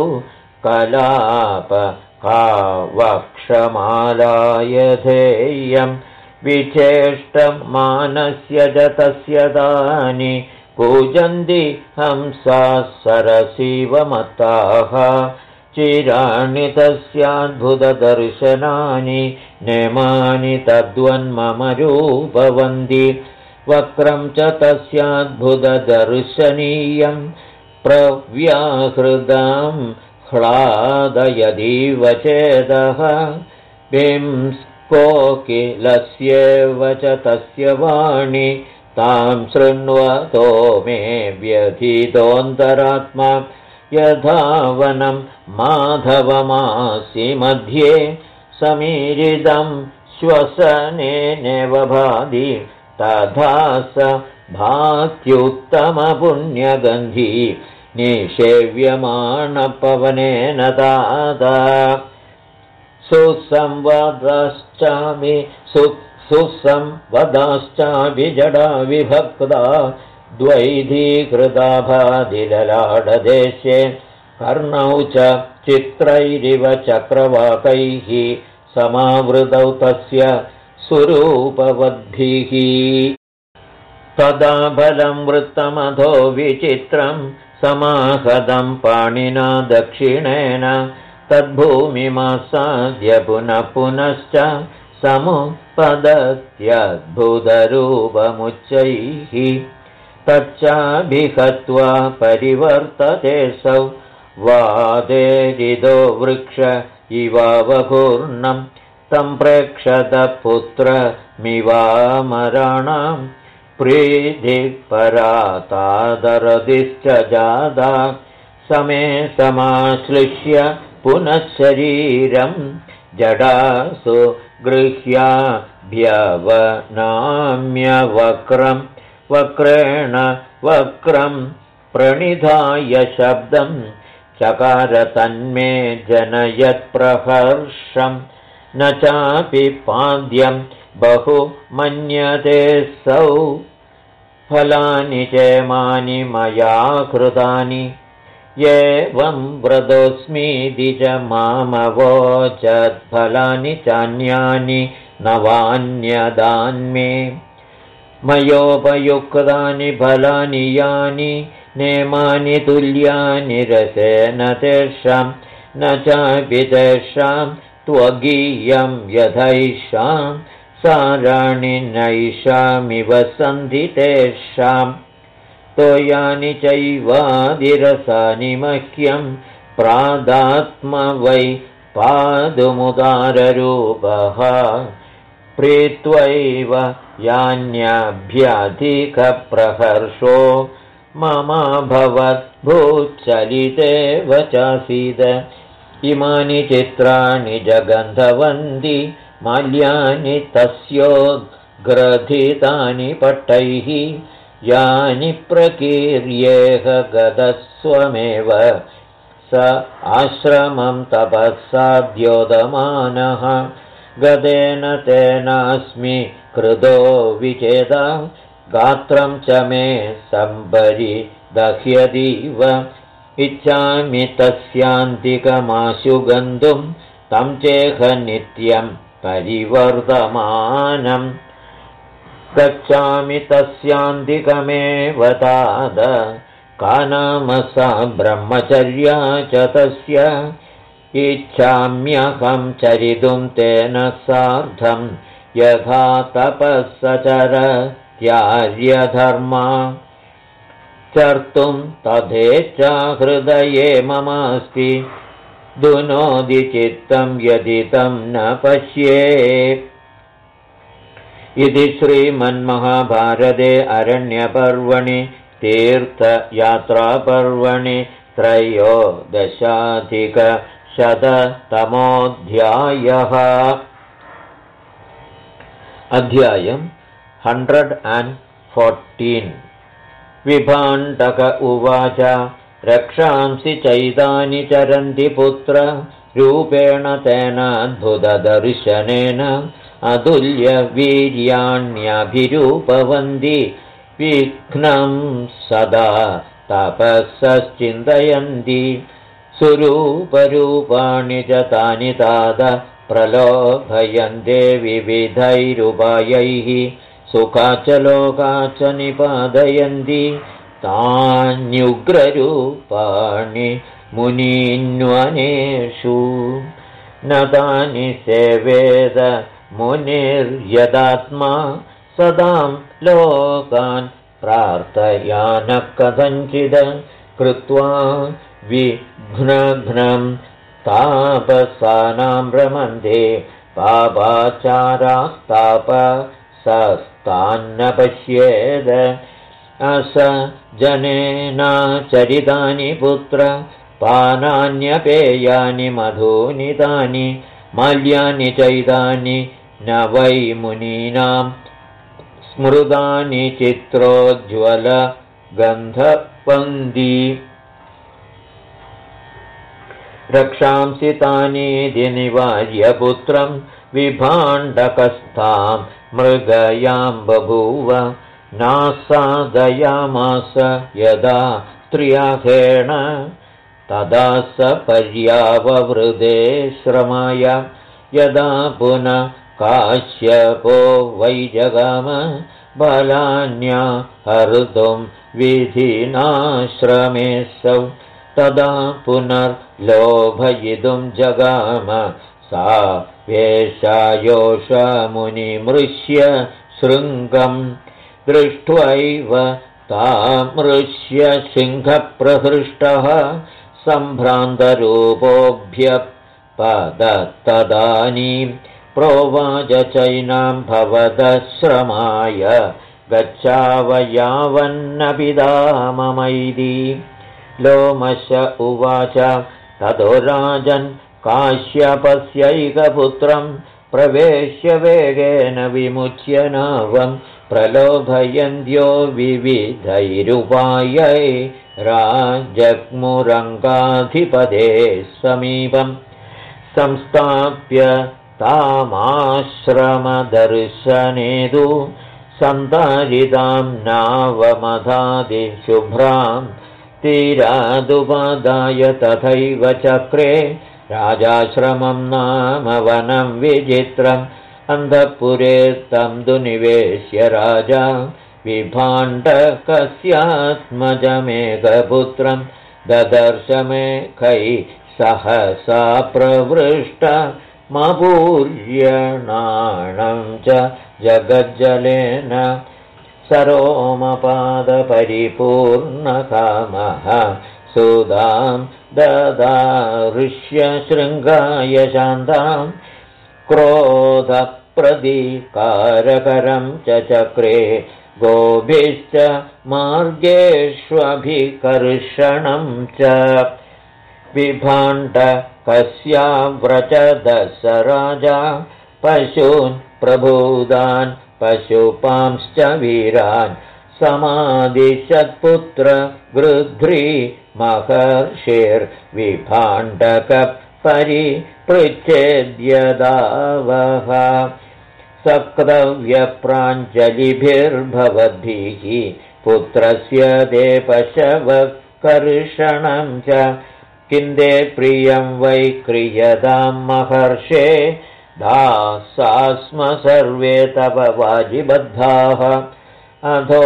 कलापकावक्षमालायधेयं विचेष्टमानस्य च तस्य तानि कूजन्ति हंसाः सरसीवमत्ताः चिराणि तस्याद्भुतदर्शनानि नेमानि तद्वन्मम रूपवन्ति वक्रं च तस्याद्भुतदर्शनीयं प्रव्याहृदां ह्लादयदीव चेदः बिंस्कोकिलस्येव च तस्य वाणी तां शृण्वतो मे व्यथितोऽन्तरात्मा यथा वनं माधवमासि मध्ये समीरितं श्वसनेनेव भाति तथा स भात्युत्तमपुण्यगन्धी निषेव्यमाणपवनेन ताता सुसंवदाश्चापि जडा विभक्ता द्वैधीकृताभादिललाडदेशे कर्णौ च चित्रैरिव चक्रवाकैः समावृतौ तस्य स्वरूपवद्भिः तदा बलं वृत्तमधो विचित्रं समाहतं पाणिना दक्षिणेन तद्भूमिमासाद्य पुनः पुनश्च समुपदत्यद्भुतरूपमुच्चैः तच्चाभिहत्वा परिवर्तते सौ वादेरिदो वृक्ष इवावघूर्णं तं प्रेक्षतपुत्रमिवामराणां प्रीतिपरातादरदिश्च जादा समे समाश्लिष्य पुनः शरीरं जडासु गृह्याभ्यवनाम्यवक्रं वक्रेण वक्रं प्रणिधाय शब्दं चकार तन्मे जनयत्प्रहर्षं न चापि पाद्यं बहु मन्यते सौ फलानि चेमानि मया कृतानि एवं व्रतोऽस्मीति च मामवोचत्फलानि चान्यानि नवान्यदान्मे मयोपयुक्तानि फलानि यानि नेमानि तुल्यानि रसेन तेषां न चापि तेषां त्वगीयं यथैषां साराणि नैषामिव सन्ति तेषां तोयानि चैवादिरसानि मह्यं प्रादात्म वै पादुमुदाररूपः प्रीत्वैव यान्याभ्यधिकप्रहर्षो ममाभवत् भूचलितेव चासीद इमानि चित्राणि जगन्धवन्ति माल्यानि तस्योद्ग्रथितानि पट्टैः यानि प्रकीर्येह गतस्वमेव स आश्रमं तपःसाद्योदमानः गदेन तेनास्मि कृतो विचेदा गात्रं च मे सम्परिदह्यतीव इच्छामि तस्यान्तिकमाशु गन्तुं तं चेह नित्यं परिवर्तमानं गच्छामि तस्यान्तिकमेव ताद का नाम सा ब्रह्मचर्या च तस्य इच्छाम्यहं चरितुं तेन सार्धं यथा तपःसचरत्यार्यधर्मा चर्तुं तथेच्छा हृदये ममास्ति दुनोदि चित्तं यदि तं न पश्ये इति श्रीमन्महाभारते अरण्यपर्वणि तीर्थयात्रापर्वणि 13 शततमोऽध्यायः। अध्यायम् 114 विभाण्डक उवाच रक्षांसि चैतानि चरन्ति पुत्र रूपेण तेन अद्भुतदर्शनेन अतुल्यवीर्याण्यभिरूपवन्ति विघ्नं सदा तपःश्चिन्तयन्ति सुरूपरूपाणि च तानि तात प्रलोभयन्ते विविधैरुपायैः सुखाच लोकाच निपादयन्ति तान्युग्ररूपाणि मुनीन्वनेषु न तानि सेवेद मुनिर्यदात्मा सदां लोकान् प्रार्थयान कथञ्चित् कृत्वा विघ्नघ्नं तापसानां रमन्ते पापाचारास्तापसस्तान्न पश्येद अस जनेनाचरितानि पुत्र पानान्यपेयानि मधूनि तानि माल्यानि चैतानि न वै मुनीनां स्मृतानि चित्रोज्ज्वल गन्धवन्ति रक्षांसि तानीति निवार्य पुत्रं विभाण्डकस्थां मृगयां बभूव नासादयामास यदा स्त्रियाहेण तदा स पर्याववृदे श्रमाय यदा पुनः काश्यपो वै जगाम बलान्या हर्तुं विधिनाश्रमेऽसौ तदा पुनर्लोभयितुं जगाम सा वेशायोषमुनिमृष्य शृङ्गं दृष्ट्वैव तामृष्य सिंहप्रहृष्टः सम्भ्रान्तरूपोऽभ्यपतत्तदानीं प्रोवाच चैनां भवदश्रमाय गच्छावयावन्न पिता ममैति लोमश उवाच ततो राजन् काश्यपस्यैकपुत्रं प्रवेश्य वेगेन विमुच्य नावं प्रलोभयन्त्यो विविधैरुपायै राजग्मुरङ्गाधिपते समीपं संस्थाप्य तामाश्रमदर्शनेदु सन्तारितां नावमधादिशुभ्रां तीरादुपादाय तथैव चक्रे राजाश्रमं नाम वनं विचित्रम् अन्धपुरे तं तु निवेश्य राजा विभाण्डकस्यात्मजमेकपुत्रं ददर्शमेकैः सहसा प्रवृष्टमपूर्यणाणं च जगज्जलेन सरोमपादपरिपूर्णकामः सुधां ददारुष्य शृङ्गाय शान्तां क्रोधप्रतीकारकरं च चक्रे गोभिश्च मार्गेष्वभिकर्षणं च विभाण्डकस्याव्रचदस राजा पशून् प्रबोधान् पशुपांश्च वीरान् समादिशत्पुत्र गृध्री महर्षिर्विभाण्डकपरिपृच्छेद्यदावः सक्रव्यप्राञ्जलिभिर्भवद्भिः पुत्रस्य ते पशवकर्षणं च किन्दे प्रियं वै क्रियतां महर्षे दासास्म सर्वे तव वाजिबद्धाः अधो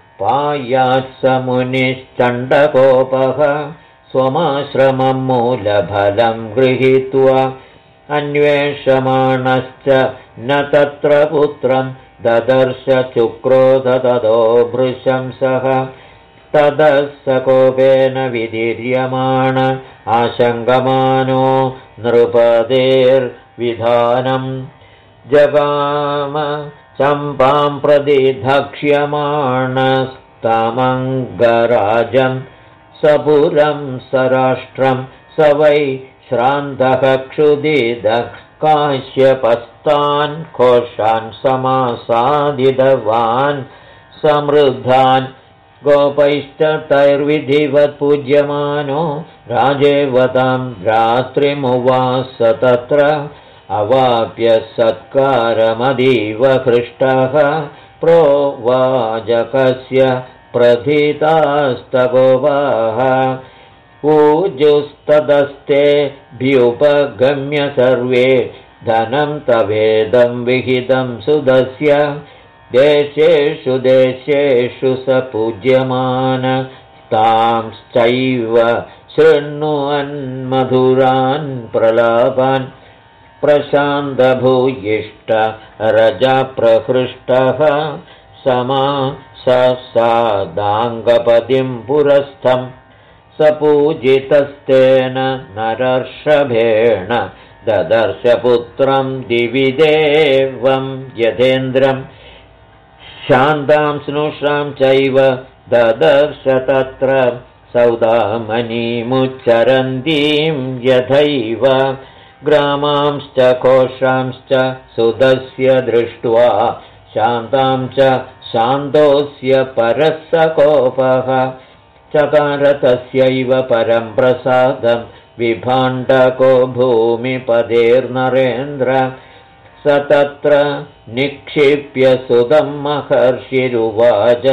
पायात्समुनिश्चण्डकोपः स्वमाश्रमं मूलफलं गृहीत्वा अन्वेषमाणश्च न तत्र पुत्रं ददर्श चुक्रोध ततो भृशंसः ततः स कोपेन विदीर्यमाण आशङ्कमानो नृपतेर्विधानं जगाम चम्पां प्रति धक्ष्यमाणस्तमङ्गराजं सपुरं सराष्ट्रं स वै श्रान्तः क्षुदिदः काश्यपस्तान् घोषान् समासादितवान् समृद्धान् गोपैश्च तैर्विधिवत् पूज्यमानो राजेवतां रात्रिमुवास तत्र अवाप्य सत्कारमदीव हृष्टः प्रोवाचकस्य प्रथितास्तगोपाः ऊजुस्तदस्तेभ्युपगम्य सर्वे धनं तवेदं विहितं सुदस्य देशेषु देशेषु स पूज्यमान तांश्चैव शृण्वन्मधुरान् प्रलापान् प्रशान्तभूयिष्ठ रजप्रहृष्टः समाससादाङ्गपतिं पुरस्थं स पूजितस्तेन नरर्षभेण ददर्शपुत्रं दिवि देवं यथेन्द्रम् शान्तां स्नुषां चैव ददर्श तत्र सौदामनीमुच्चरन्तीं यथैव ग्रामांश्च कोशांश्च सुदस्य दृष्ट्वा शान्तां च शान्तोऽस्य परः कोपः चकार तस्यैव परं प्रसादं विभाण्डको भूमिपदेर्नरेन्द्र स तत्र निक्षिप्य सुदं महर्षिरुवाच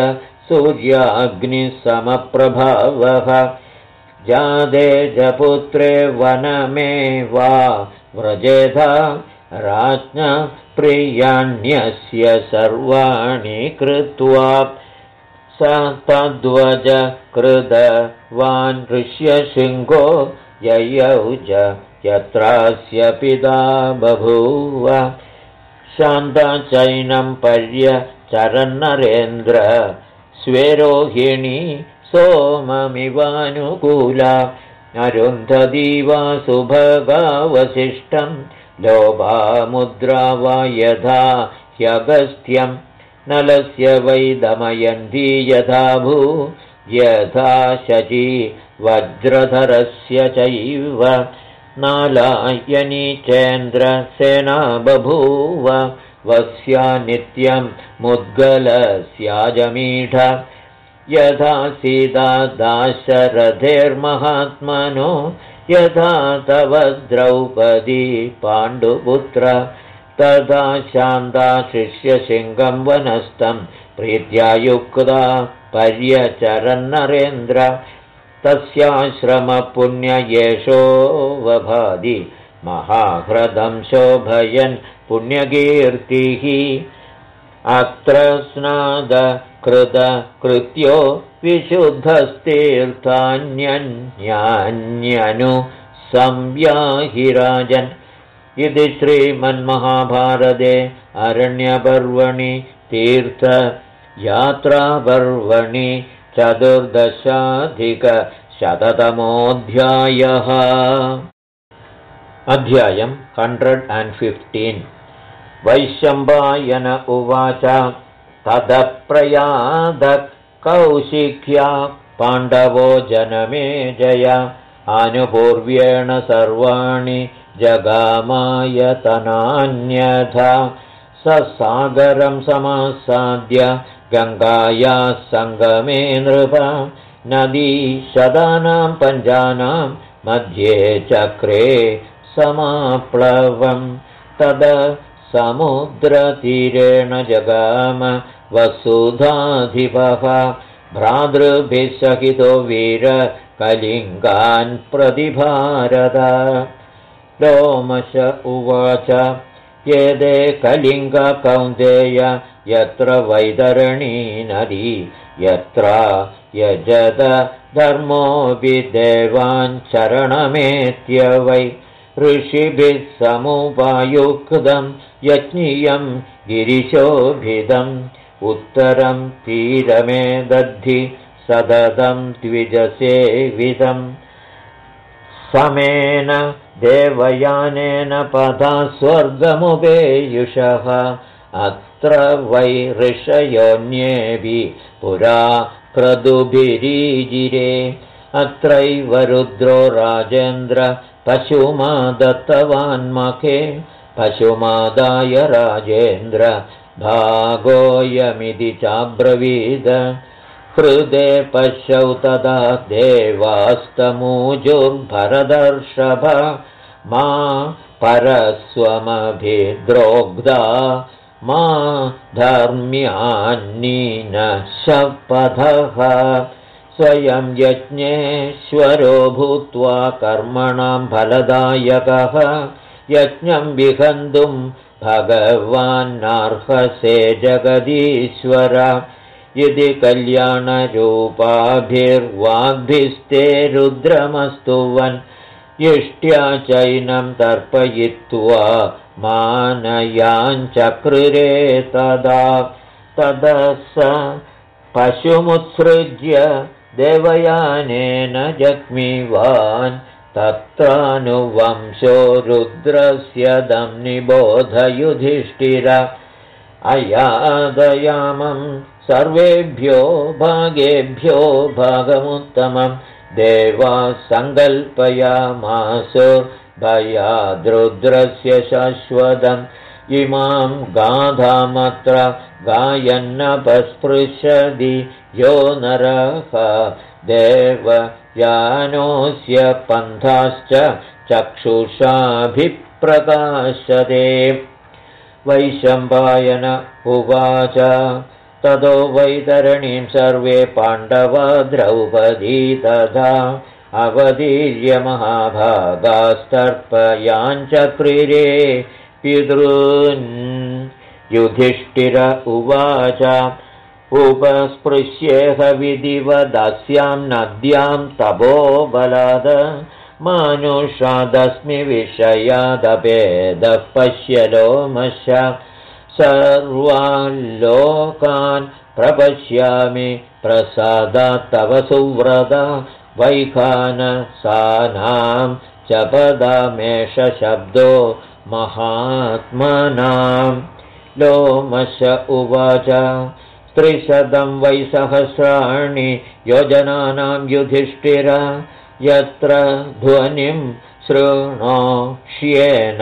सूर्याग्निसमप्रभावः जादे जपुत्रे वनमे वा व्रजेधा राज्ञ प्रियाण्यस्य सर्वाणि कृत्वा स तद्वज कृतवान् ऋष्यशृङ्गो ययौज यत्रास्य पिता बभूव शान्ताचैनं पर्यचरन्नरेन्द्र स्वेरोहिणी सोममिवानुकूला अरुन्धती वा सुभगावशिष्टं लोभामुद्रा वा यथा ह्यगस्त्यं नलस्य वै दमयन्ती यथा भू यथा शची वज्रधरस्य चैव नालायनी चेन्द्रसेना बभूव वस्या नित्यं मुद्गलस्याजमीढ यथा सीता दाशरथेर्महात्मनो यथा तव द्रौपदी पाण्डुपुत्र तथा शान्ता शिष्यसिंहं वनस्थं प्रीत्या युक्ता पर्यचरन्नरेन्द्र तस्याश्रमपुण्य एषो वभादि महाह्रदं शोभयन् पुण्यकीर्तिः अत्र स्नादकृतकृत्यो विशुद्धस्तीर्थान्यन्यान्यनु संव्याहिराजन् इति श्रीमन्महाभारते अरण्यपर्वणि तीर्थयात्रापर्वणि 14ధికశతतमोऽध्यायः अध्यायं 115 वैशम्पायन उवाच ततः प्रयादः कौशिक्या पाण्डवो जनमेजय आनुपूर्व्येण सर्वाणि जगामायतनान्यथा स सागरं समासाद्य गङ्गायाः सङ्गमे नृप नदी शतानां पञ्चानां मध्ये चक्रे समाप्लवं तद समुद्रतीरेण जगाम वसुधाधिपः भ्रातृभिः सहितो वीरकलिङ्गान् प्रतिभारत लोमश उवाच येदे कलिङ्गा कौन्तेय यत्र वैतरणी नदी यत्र यजत धर्मोऽपि देवान् चरणमेत्य वै ऋषिभिः समुपायुक्तं यज्ञियं गिरिशोभिदम् उत्तरं तीरमे दद्धि सततं द्विजसेवितम् समेन देवयानेन पदा स्वर्गमुपेयुषः अत्र वै ऋषयोऽन्येऽपि पुरा क्रतुभिरीजिरे अत्रैव रुद्रो राजेन्द्र पशुमा दत्तवान्मखे पशुमादाय राजेन्द्र भागोऽयमिति चाब्रवीद हृदे पश्यौ तदा देवास्तमूजुर्भरदर्षभ मा परस्वमभिद्रोग्धा मा धर्म्यान्नीन शपथः स्वयं यज्ञेश्वरो भूत्वा कर्मणां फलदायकः यज्ञं विहन्तुं भगवान्नार्हसे जगदीश्वर यदि कल्याणरूपाभिर्वाग्भिस्ते रुद्रमस्तुवन् इष्ट्या चैनं तर्पयित्वा मानयाञ्चक्रुरे तदा स पशुमुत्सृज्य देवयानेन जग्मिवान् तत्रानुवंशो रुद्रस्य दं निबोध युधिष्ठिर अयादयामं सर्वेभ्यो भागेभ्यो भागमुत्तमं देवाः सङ्कल्पयामासो भयाद्रुद्रस्य शाश्वतम् इमां गाधामत्र गायन्नपस्पृशति यो नरः देवयानोऽस्य पन्थाश्च चक्षुषाभिप्रकाशते वैशम्पायन उवाच ततो वैतरणीं सर्वे पाण्डवा द्रौपदी तथा अवतीर्य महाभागास्तर्पयाञ्चक्रिरे पितॄन् युधिष्ठिर उवाच उपस्पृश्येह विधिवदस्यां नद्यां तपोबलाद मानुषादस्मि विषयादपेदः पश्य लोमश सर्वान् लोकान् प्रपश्यामि प्रसादात् तव सुव्रत वैखानसानां च पदामेष शब्दो महात्मनां लोमश उवाच 300 वै सहस्राणि योजनानां युधिष्ठिर यत्र ध्वनिं शृणोष्येन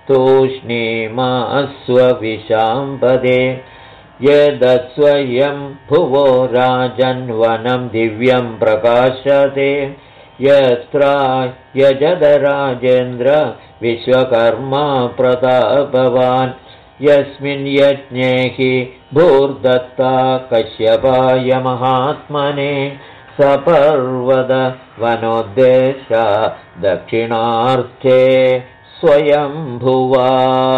तूष्णीमास्वविशाम्पदे यदस्वयं भुवो राजन्वनं दिव्यं प्रकाशते यत्र यजद राजेन्द्र विश्वकर्मा प्रतापवान् यस्मिन् यज्ञे हि भूर्दत्ता कश्यपाय महात्मने सपर्वद वनोद्देश दक्षिणार्थे स्वयंभुवा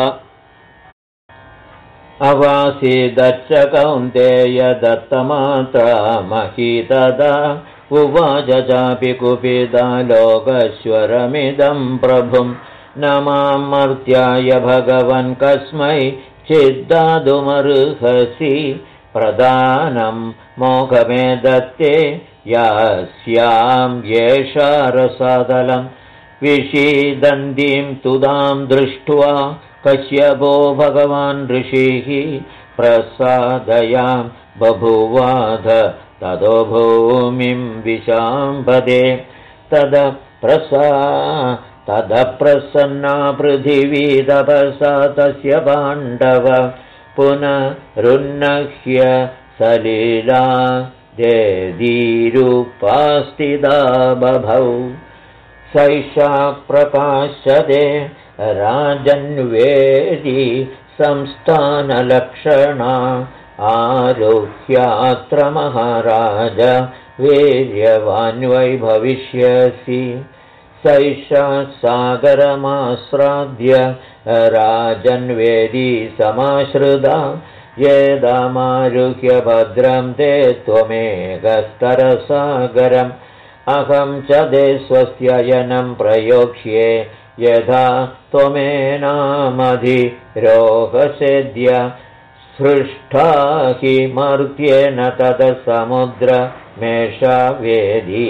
अवासीदच्च कौन्तेय दत्तमात्रा महीतदा उवाच चापि कुपिता लोकेश्वरमिदं प्रभुं न मां मर्त्याय भगवन् कस्मै चिद्दातुमर्हसि प्रदानं मोघमे दत्ते यास्यां येषा रसातलं विषीदन्तीं तुदां दृष्ट्वा कश्यपो भगवान् ऋषिः प्रसादयां बभुवाध ततो भूमिं विशाम्पदे तदप्रसन्ना पृथिवी तपसा तस्य पाण्डव पुनरुन्नह्य सलीला देदीरूपास्थिता बभौ सैषा प्रकाशते राजन्वेदी संस्थानलक्षणा आरोह्यात्र महाराज वीर्यवान् वै भविष्यसि सैषा सागरमाश्राद्य राजन्वेदी समाश्रिता यदामारुह्य भद्रं ते त्वमेकस्तरसागरम् अहं च ते स्वस्त्ययनं प्रयोक्ष्ये यथा त्वमेनामधिरोहसेद्य सृष्टा हि मर्त्येन ततः समुद्रमेषा वेदी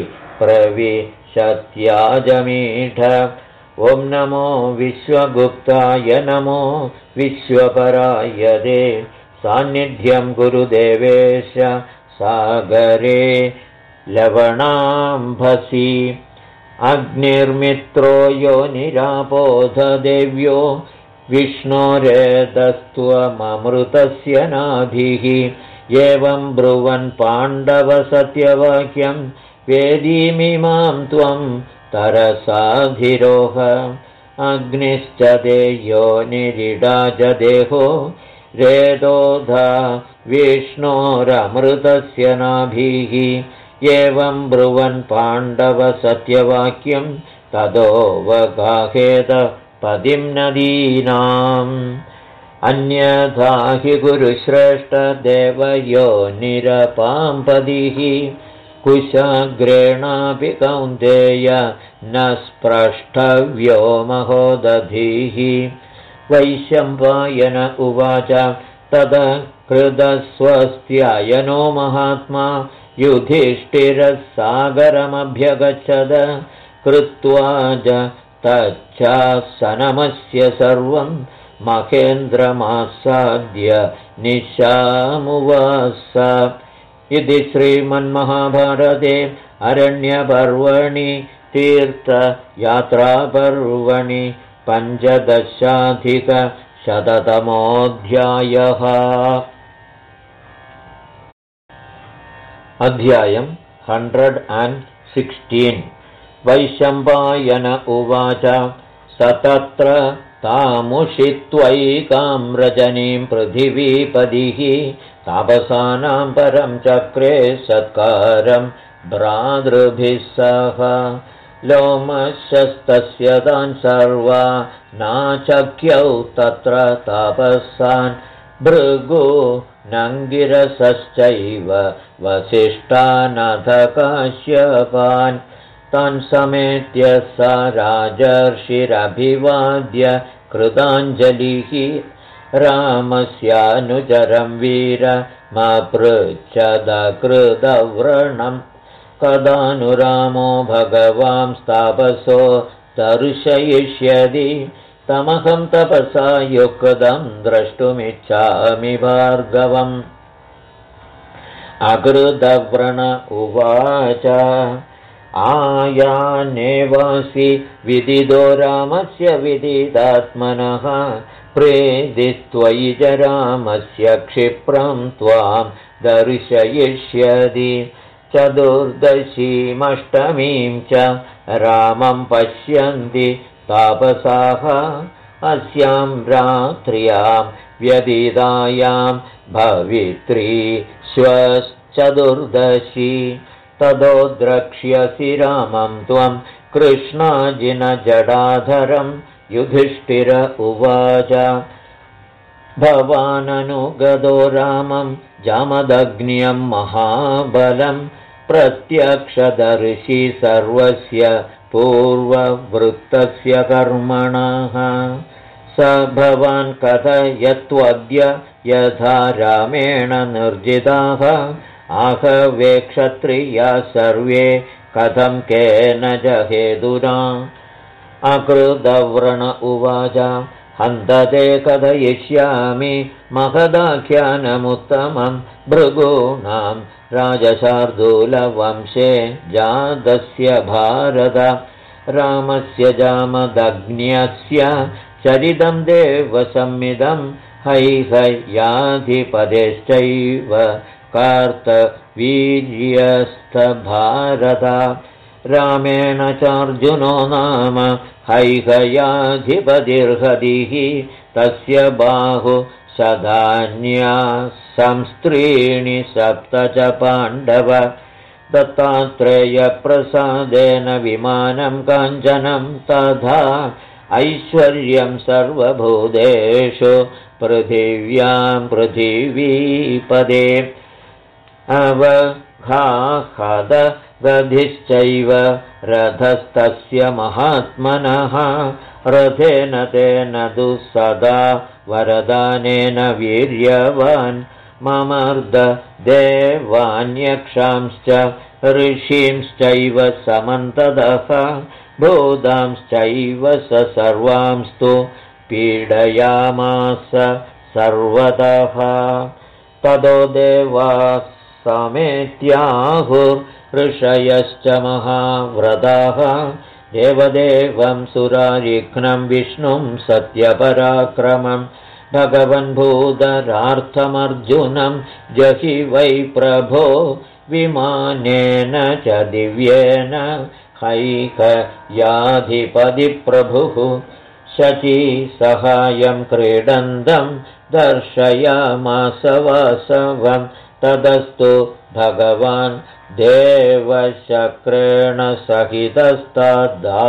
प्रविशत्याजमीढ ॐ नमो विश्वगुप्ताय नमो विश्वपराय ते सान्निध्यं गुरुदेवेश सागरे लवणाम्भसि अग्निर्मित्रो यो निरापोध देव्यो विष्णोरेतस्त्वममृतस्य नाभिः एवं ब्रुवन् पाण्डवसत्यवाक्यं वेदीमिमां त्वं तरसाधिरोह अग्निश्च देयो निरिडा च देहो रेदोधा विष्णोरमृतस्य नाभिः एवं ब्रुवन् पाण्डवसत्यवाक्यं तदोवगाहेत पदिं नदीनाम् अन्यथा हि गुरुश्रेष्ठदेवयो निरपाम्पदिः कुशाग्रेणापि कौन्तेय न स्पृष्टव्यो महोदधिः वैशम्पायन उवाच तद कृतस्वस्त्यायनो महात्मा युधिष्ठिरः सागरमभ्यगच्छद कृत्वा च तच्चासनमस्य सर्वं महेन्द्रमासाद्य निशामुवास इति श्रीमन्महाभारते अरण्यपर्वणि तीर्थयात्रापर्वणि 15अधिकशततमोऽध्यायः। अध्यायं 116 वैशम्पायन उवाच स तत्र तामुषित्वैकां रजनीं पृथिवीपदिः तापसानां परं चक्रे सत्कारं भ्रातृभिः सह लोमशस्तस्य तान् सर्वा नाचख्यौ तत्र तापसान् भृगु नङ्गिरसश्चैव वसिष्ठानथ काश्यपान् तान् समेत्य स राजर्षिरभिवाद्य कृताञ्जलिः रामस्यानुचरं वीरमपृच्छदकृतव्रणं कदानुरामो भगवांस्तापसो दर्शयिष्यति तमहं तपसा युक्तं द्रष्टुमिच्छामि भार्गवम् अकृतव्रण उवाच आयानेवासि विदितो रामस्य विदितात्मनः प्रीतिस्त्वयि च रामस्य क्षिप्रं त्वां दर्शयिष्यति चतुर्दशीमष्टमीं च रामं पश्यन्ति तापसाः अस्यां रात्र्यां व्यतीतायां भवित्री श्वश्चतुर्दशी ततो द्रक्ष्यसि रामं त्वं कृष्णाजिनजडाधरं युधिष्ठिर उवाच भवाननुगतो रामं जामदग्न्यं महाबलं प्रत्यक्षदर्शी सर्वस्य पूर्ववृत्तस्य कर्मणः स भवान् कथयत्वद्य यथा रामेण निर्जिताः आहवे क्षत्रिया सर्वे कथं केन च हेतुना अकृतव्रण उवाच हन्तते कथयिष्यामि महदाख्यानमुत्तमं भृगूणां राजशार्दूलवंशे जातस्य भारत रामस्य जामदग्न्यस्य चरितं देवसंमिदं हैहयाधिपदेश्चैव कार्तवीर्यस्थभारत रामेण चार्जुनो नाम हैहयाधिपतिर्हदिः तस्य बाहु शतान्या संस्त्रीणि 7 च पाण्डव दत्तात्रेयप्रसादेन विमानं काञ्चनं तथा ऐश्वर्यं सर्वभूतेषु पृथिव्यां पृथिवीपदे अवघाहद गधिश्चैव रथस्तस्य महात्मनः रथेन तेन दुःसदा वरदानेन वीर्यवान् ममर्द देवान्यक्षांश्च ऋषींश्चैव समन्ततः भूतांश्चैव स सर्वांस्तु पीडयामास सर्वतः ततो देवाः समेत्याहुर्ऋषयश्च महाव्रताः देवदेवं सुरारिघ्नं विष्णुं सत्यपराक्रमं भगवन्भूतरार्थमर्जुनं जहि वै प्रभो विमानेन च दिव्येन हैकयाधिपतिप्रभुः शची सहायं क्रीडन्तं दर्शयामास वासवं ततस्तु भगवान् देवशक्रेण सहितस्तदा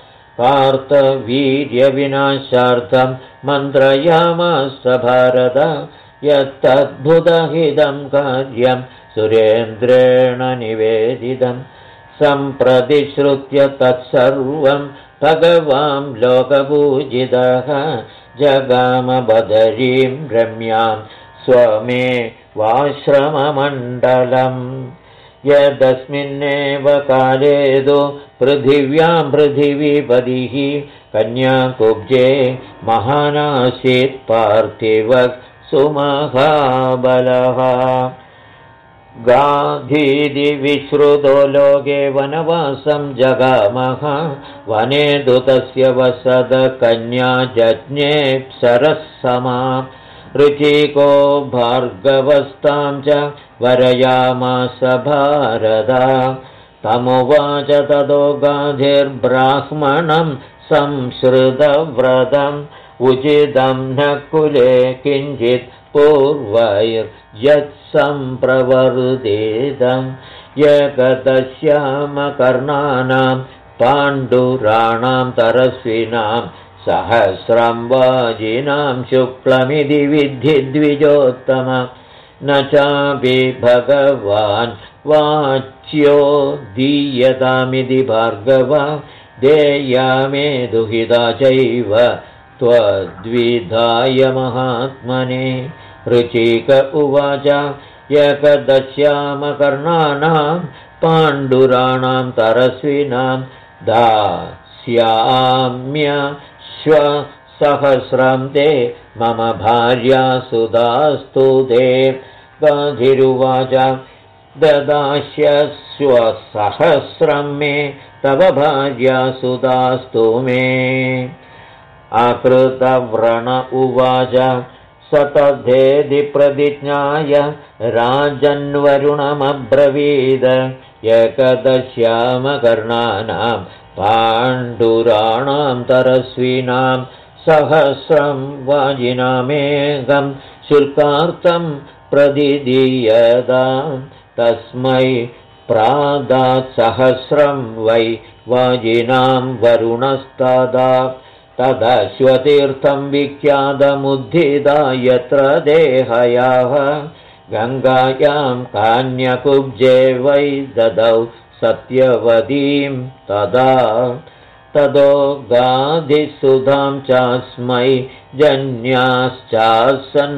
कार्तवीर्यविनाशार्थं मन्त्रयामास भारत यत्तद्भुतहिदं कार्यं सुरेन्द्रेण निवेदितं सम्प्रति श्रुत्य तत्सर्वं भगवान् लोकपूजितः जगामबदरीं रम्यां स्वमे वाश्रममण्डलम् यदस्मिन्नेव कालेदु पृथिव्यां पृथिवीपतिः कन्याकुब्जे महानासीत् पार्थिवः सुमहाबलः गाधीति विश्रुतो लोके वनवासं जगामः वने दुतस्य वसद कन्या जज्ञेऽप्सरः ऋचिको भार्गवस्तां च वरयामास भारदा तमुवाच ततो गाधिर्ब्राह्मणं संश्रुतव्रतम् उचितं न कुले किञ्चित् पूर्वैर्यत्सम्प्रवर्धितं यगतश्यामकर्णानां पाण्डुराणां तरस्विनां सहस्रं वाजिनां शुक्लमिति विद्धि द्विजोत्तम न चापि भगवान् वाच्यो दीयतामिति भार्गव देया मे दुहिता चैव त्वद्विधाय महात्मने ऋचिक उवाच एकदश्यामकर्णानां पाण्डुराणां तरस्विनां दास्याम्य श्वसहस्रं ते मम भार्या सुधास्तु ते गाधिरुवाच ददास्यश्वसहस्रं मे तव भार्या सुधास्तु मे आकृतव्रण उवाच सतधेदि प्रतिज्ञाय राजन्वरुणमब्रवीद एकदश्यामकर्णानां पाण्डुराणां तरस्विनां सहस्रं वाजिनामेकं शुल्कार्थं प्रतिदीयतां तस्मै प्रादात् सहस्रं वै वाजिनां वरुणस्तदा तदश्वतीर्थं विख्यातमुद्धिता यत्र देहयाः गङ्गायां कान्यकुब्जे वै ददौ सत्यवतीं तदा ततो गाधिसुधां चास्मै जन्याश्चासन्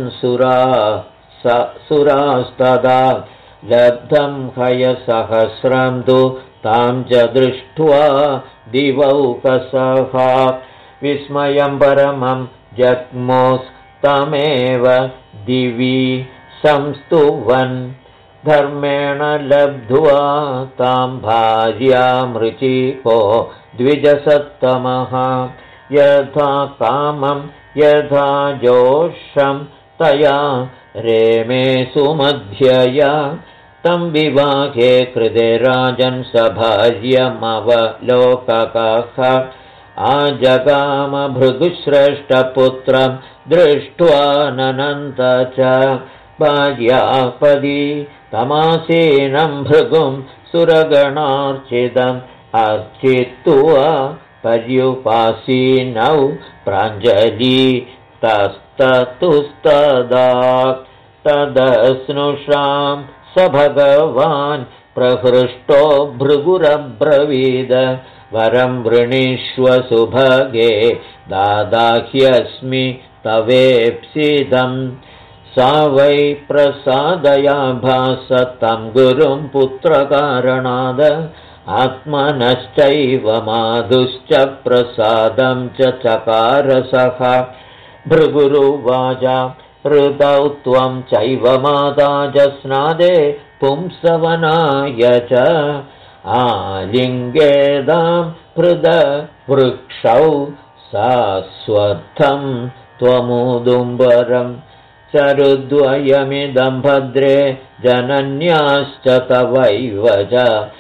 सुरास्तदा लब्धं हयसहस्रं तु तां च दृष्ट्वा दिवौकसः विस्मयं परमं जग्मोस्तमेव दिवि संस्तुवन् धर्मेण लब्ध्वा तां भार्यामृचिको द्विजसत्तमः यथा कामं यथा जोषं तया रेमे सुमध्यया तं विवाहे कृते राजन् सभार्यमवलोककः आजगामभृगुश्रेष्ठपुत्रं दृष्ट्वा ननन्त च भार्यापदी तमासीनं भृगुं सुरगणार्चितम् अर्चित्वा पर्युपासीनौ प्राञ्जलि तस्ततुस्तदा तदस्नुषां स भगवान् प्रहृष्टो भृगुरब्रवीद वरं वृणीष्व सुभगे दादाह्यस्मि तवेप्सिदम् सा वै प्रसादया भासतं गुरुं पुत्रकारणाद आत्मनश्चैव माधुश्च प्रसादं च चकारसः भृगुरुवाच ऋतौ त्वं चैव माता च स्नादे पुंसवनाय च आलिङ्गेदां हृदवृक्षौ सास्वत्थं त्वमुदुम्बरं चरुद्वयमिदं भद्रे जनन्याश्च तवैव च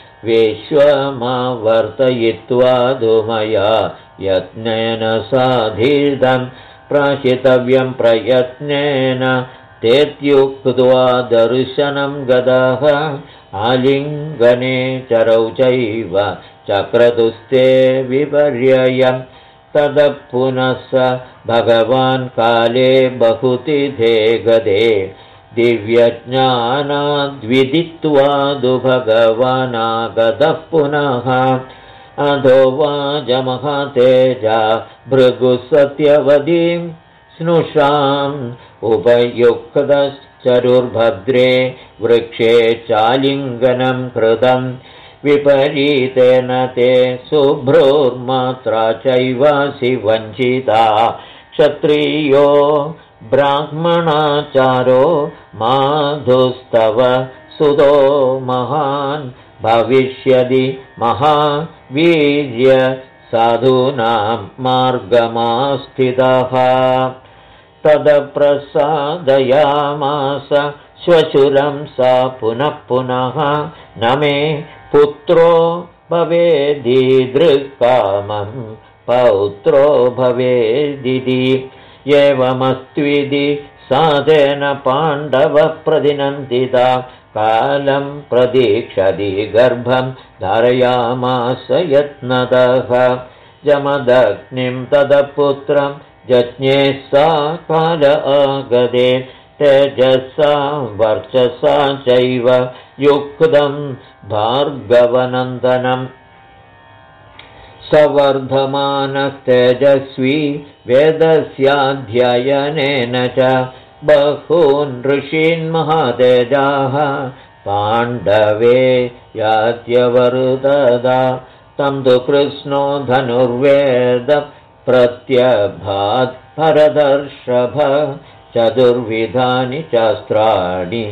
विश्वमावर्तयित्वा धुमया यत्नेन साधितं प्राशितव्यं प्रयत्नेन तेत्युक्त्वा दर्शनं गदः आलिङ्गने चरौ चैव चक्रतुस्ते विपर्ययम् ततः पुनः स भगवान् काले बहुतिथे गदे दिव्यज्ञानाद्विदित्वादु भगवानागतः पुनः अधो वाजमहतेजा भृगुसत्यवतीं स्नुषाम् उपयुक्तश्चरुर्भद्रे वृक्षे चालिङ्गनं कृतं विपरीतेन ते शुभ्रोर्मात्रा चैवासि वञ्चिता क्षत्रियो ब्राह्मणाचारो माधुस्तव सुतो महान् भविष्यति महावीर्य साधूनां मार्गमास्थितः तदप्रसादयामास श्वशुरं सा पुनः पुनः न मे पुत्रो भवेदीदृक्कामं पौत्रो भवेदिति एवमस्त्विति साधेन पाण्डवः प्रतिनन्दिता कालं प्रतीक्षति गर्भं धारयामास यत्नतः जमदग्निं तदपुत्रं जज्ञे सा काल आगदे तेजसा वर्चसा चैव युक्तं भार्गवनन्दनं सवर्धमानस्तेजस्वी वेदस्याध्ययनेन च बहून् ऋषीन् महातेजाः पाण्डवे यात्यवर्तदा तं तु कृष्णो धनुर्वेद प्रत्यभात् भरतर्षभ चतुर्विधानि शास्त्राणि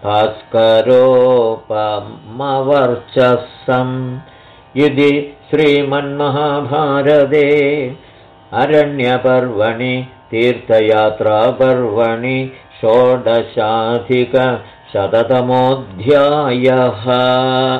भास्करोपमवर्चसम् इति श्रीमन्महाभारते अरण्यपर्वणि तीर्थयात्रापर्वणि 16अधिकशततमोऽध्यायः।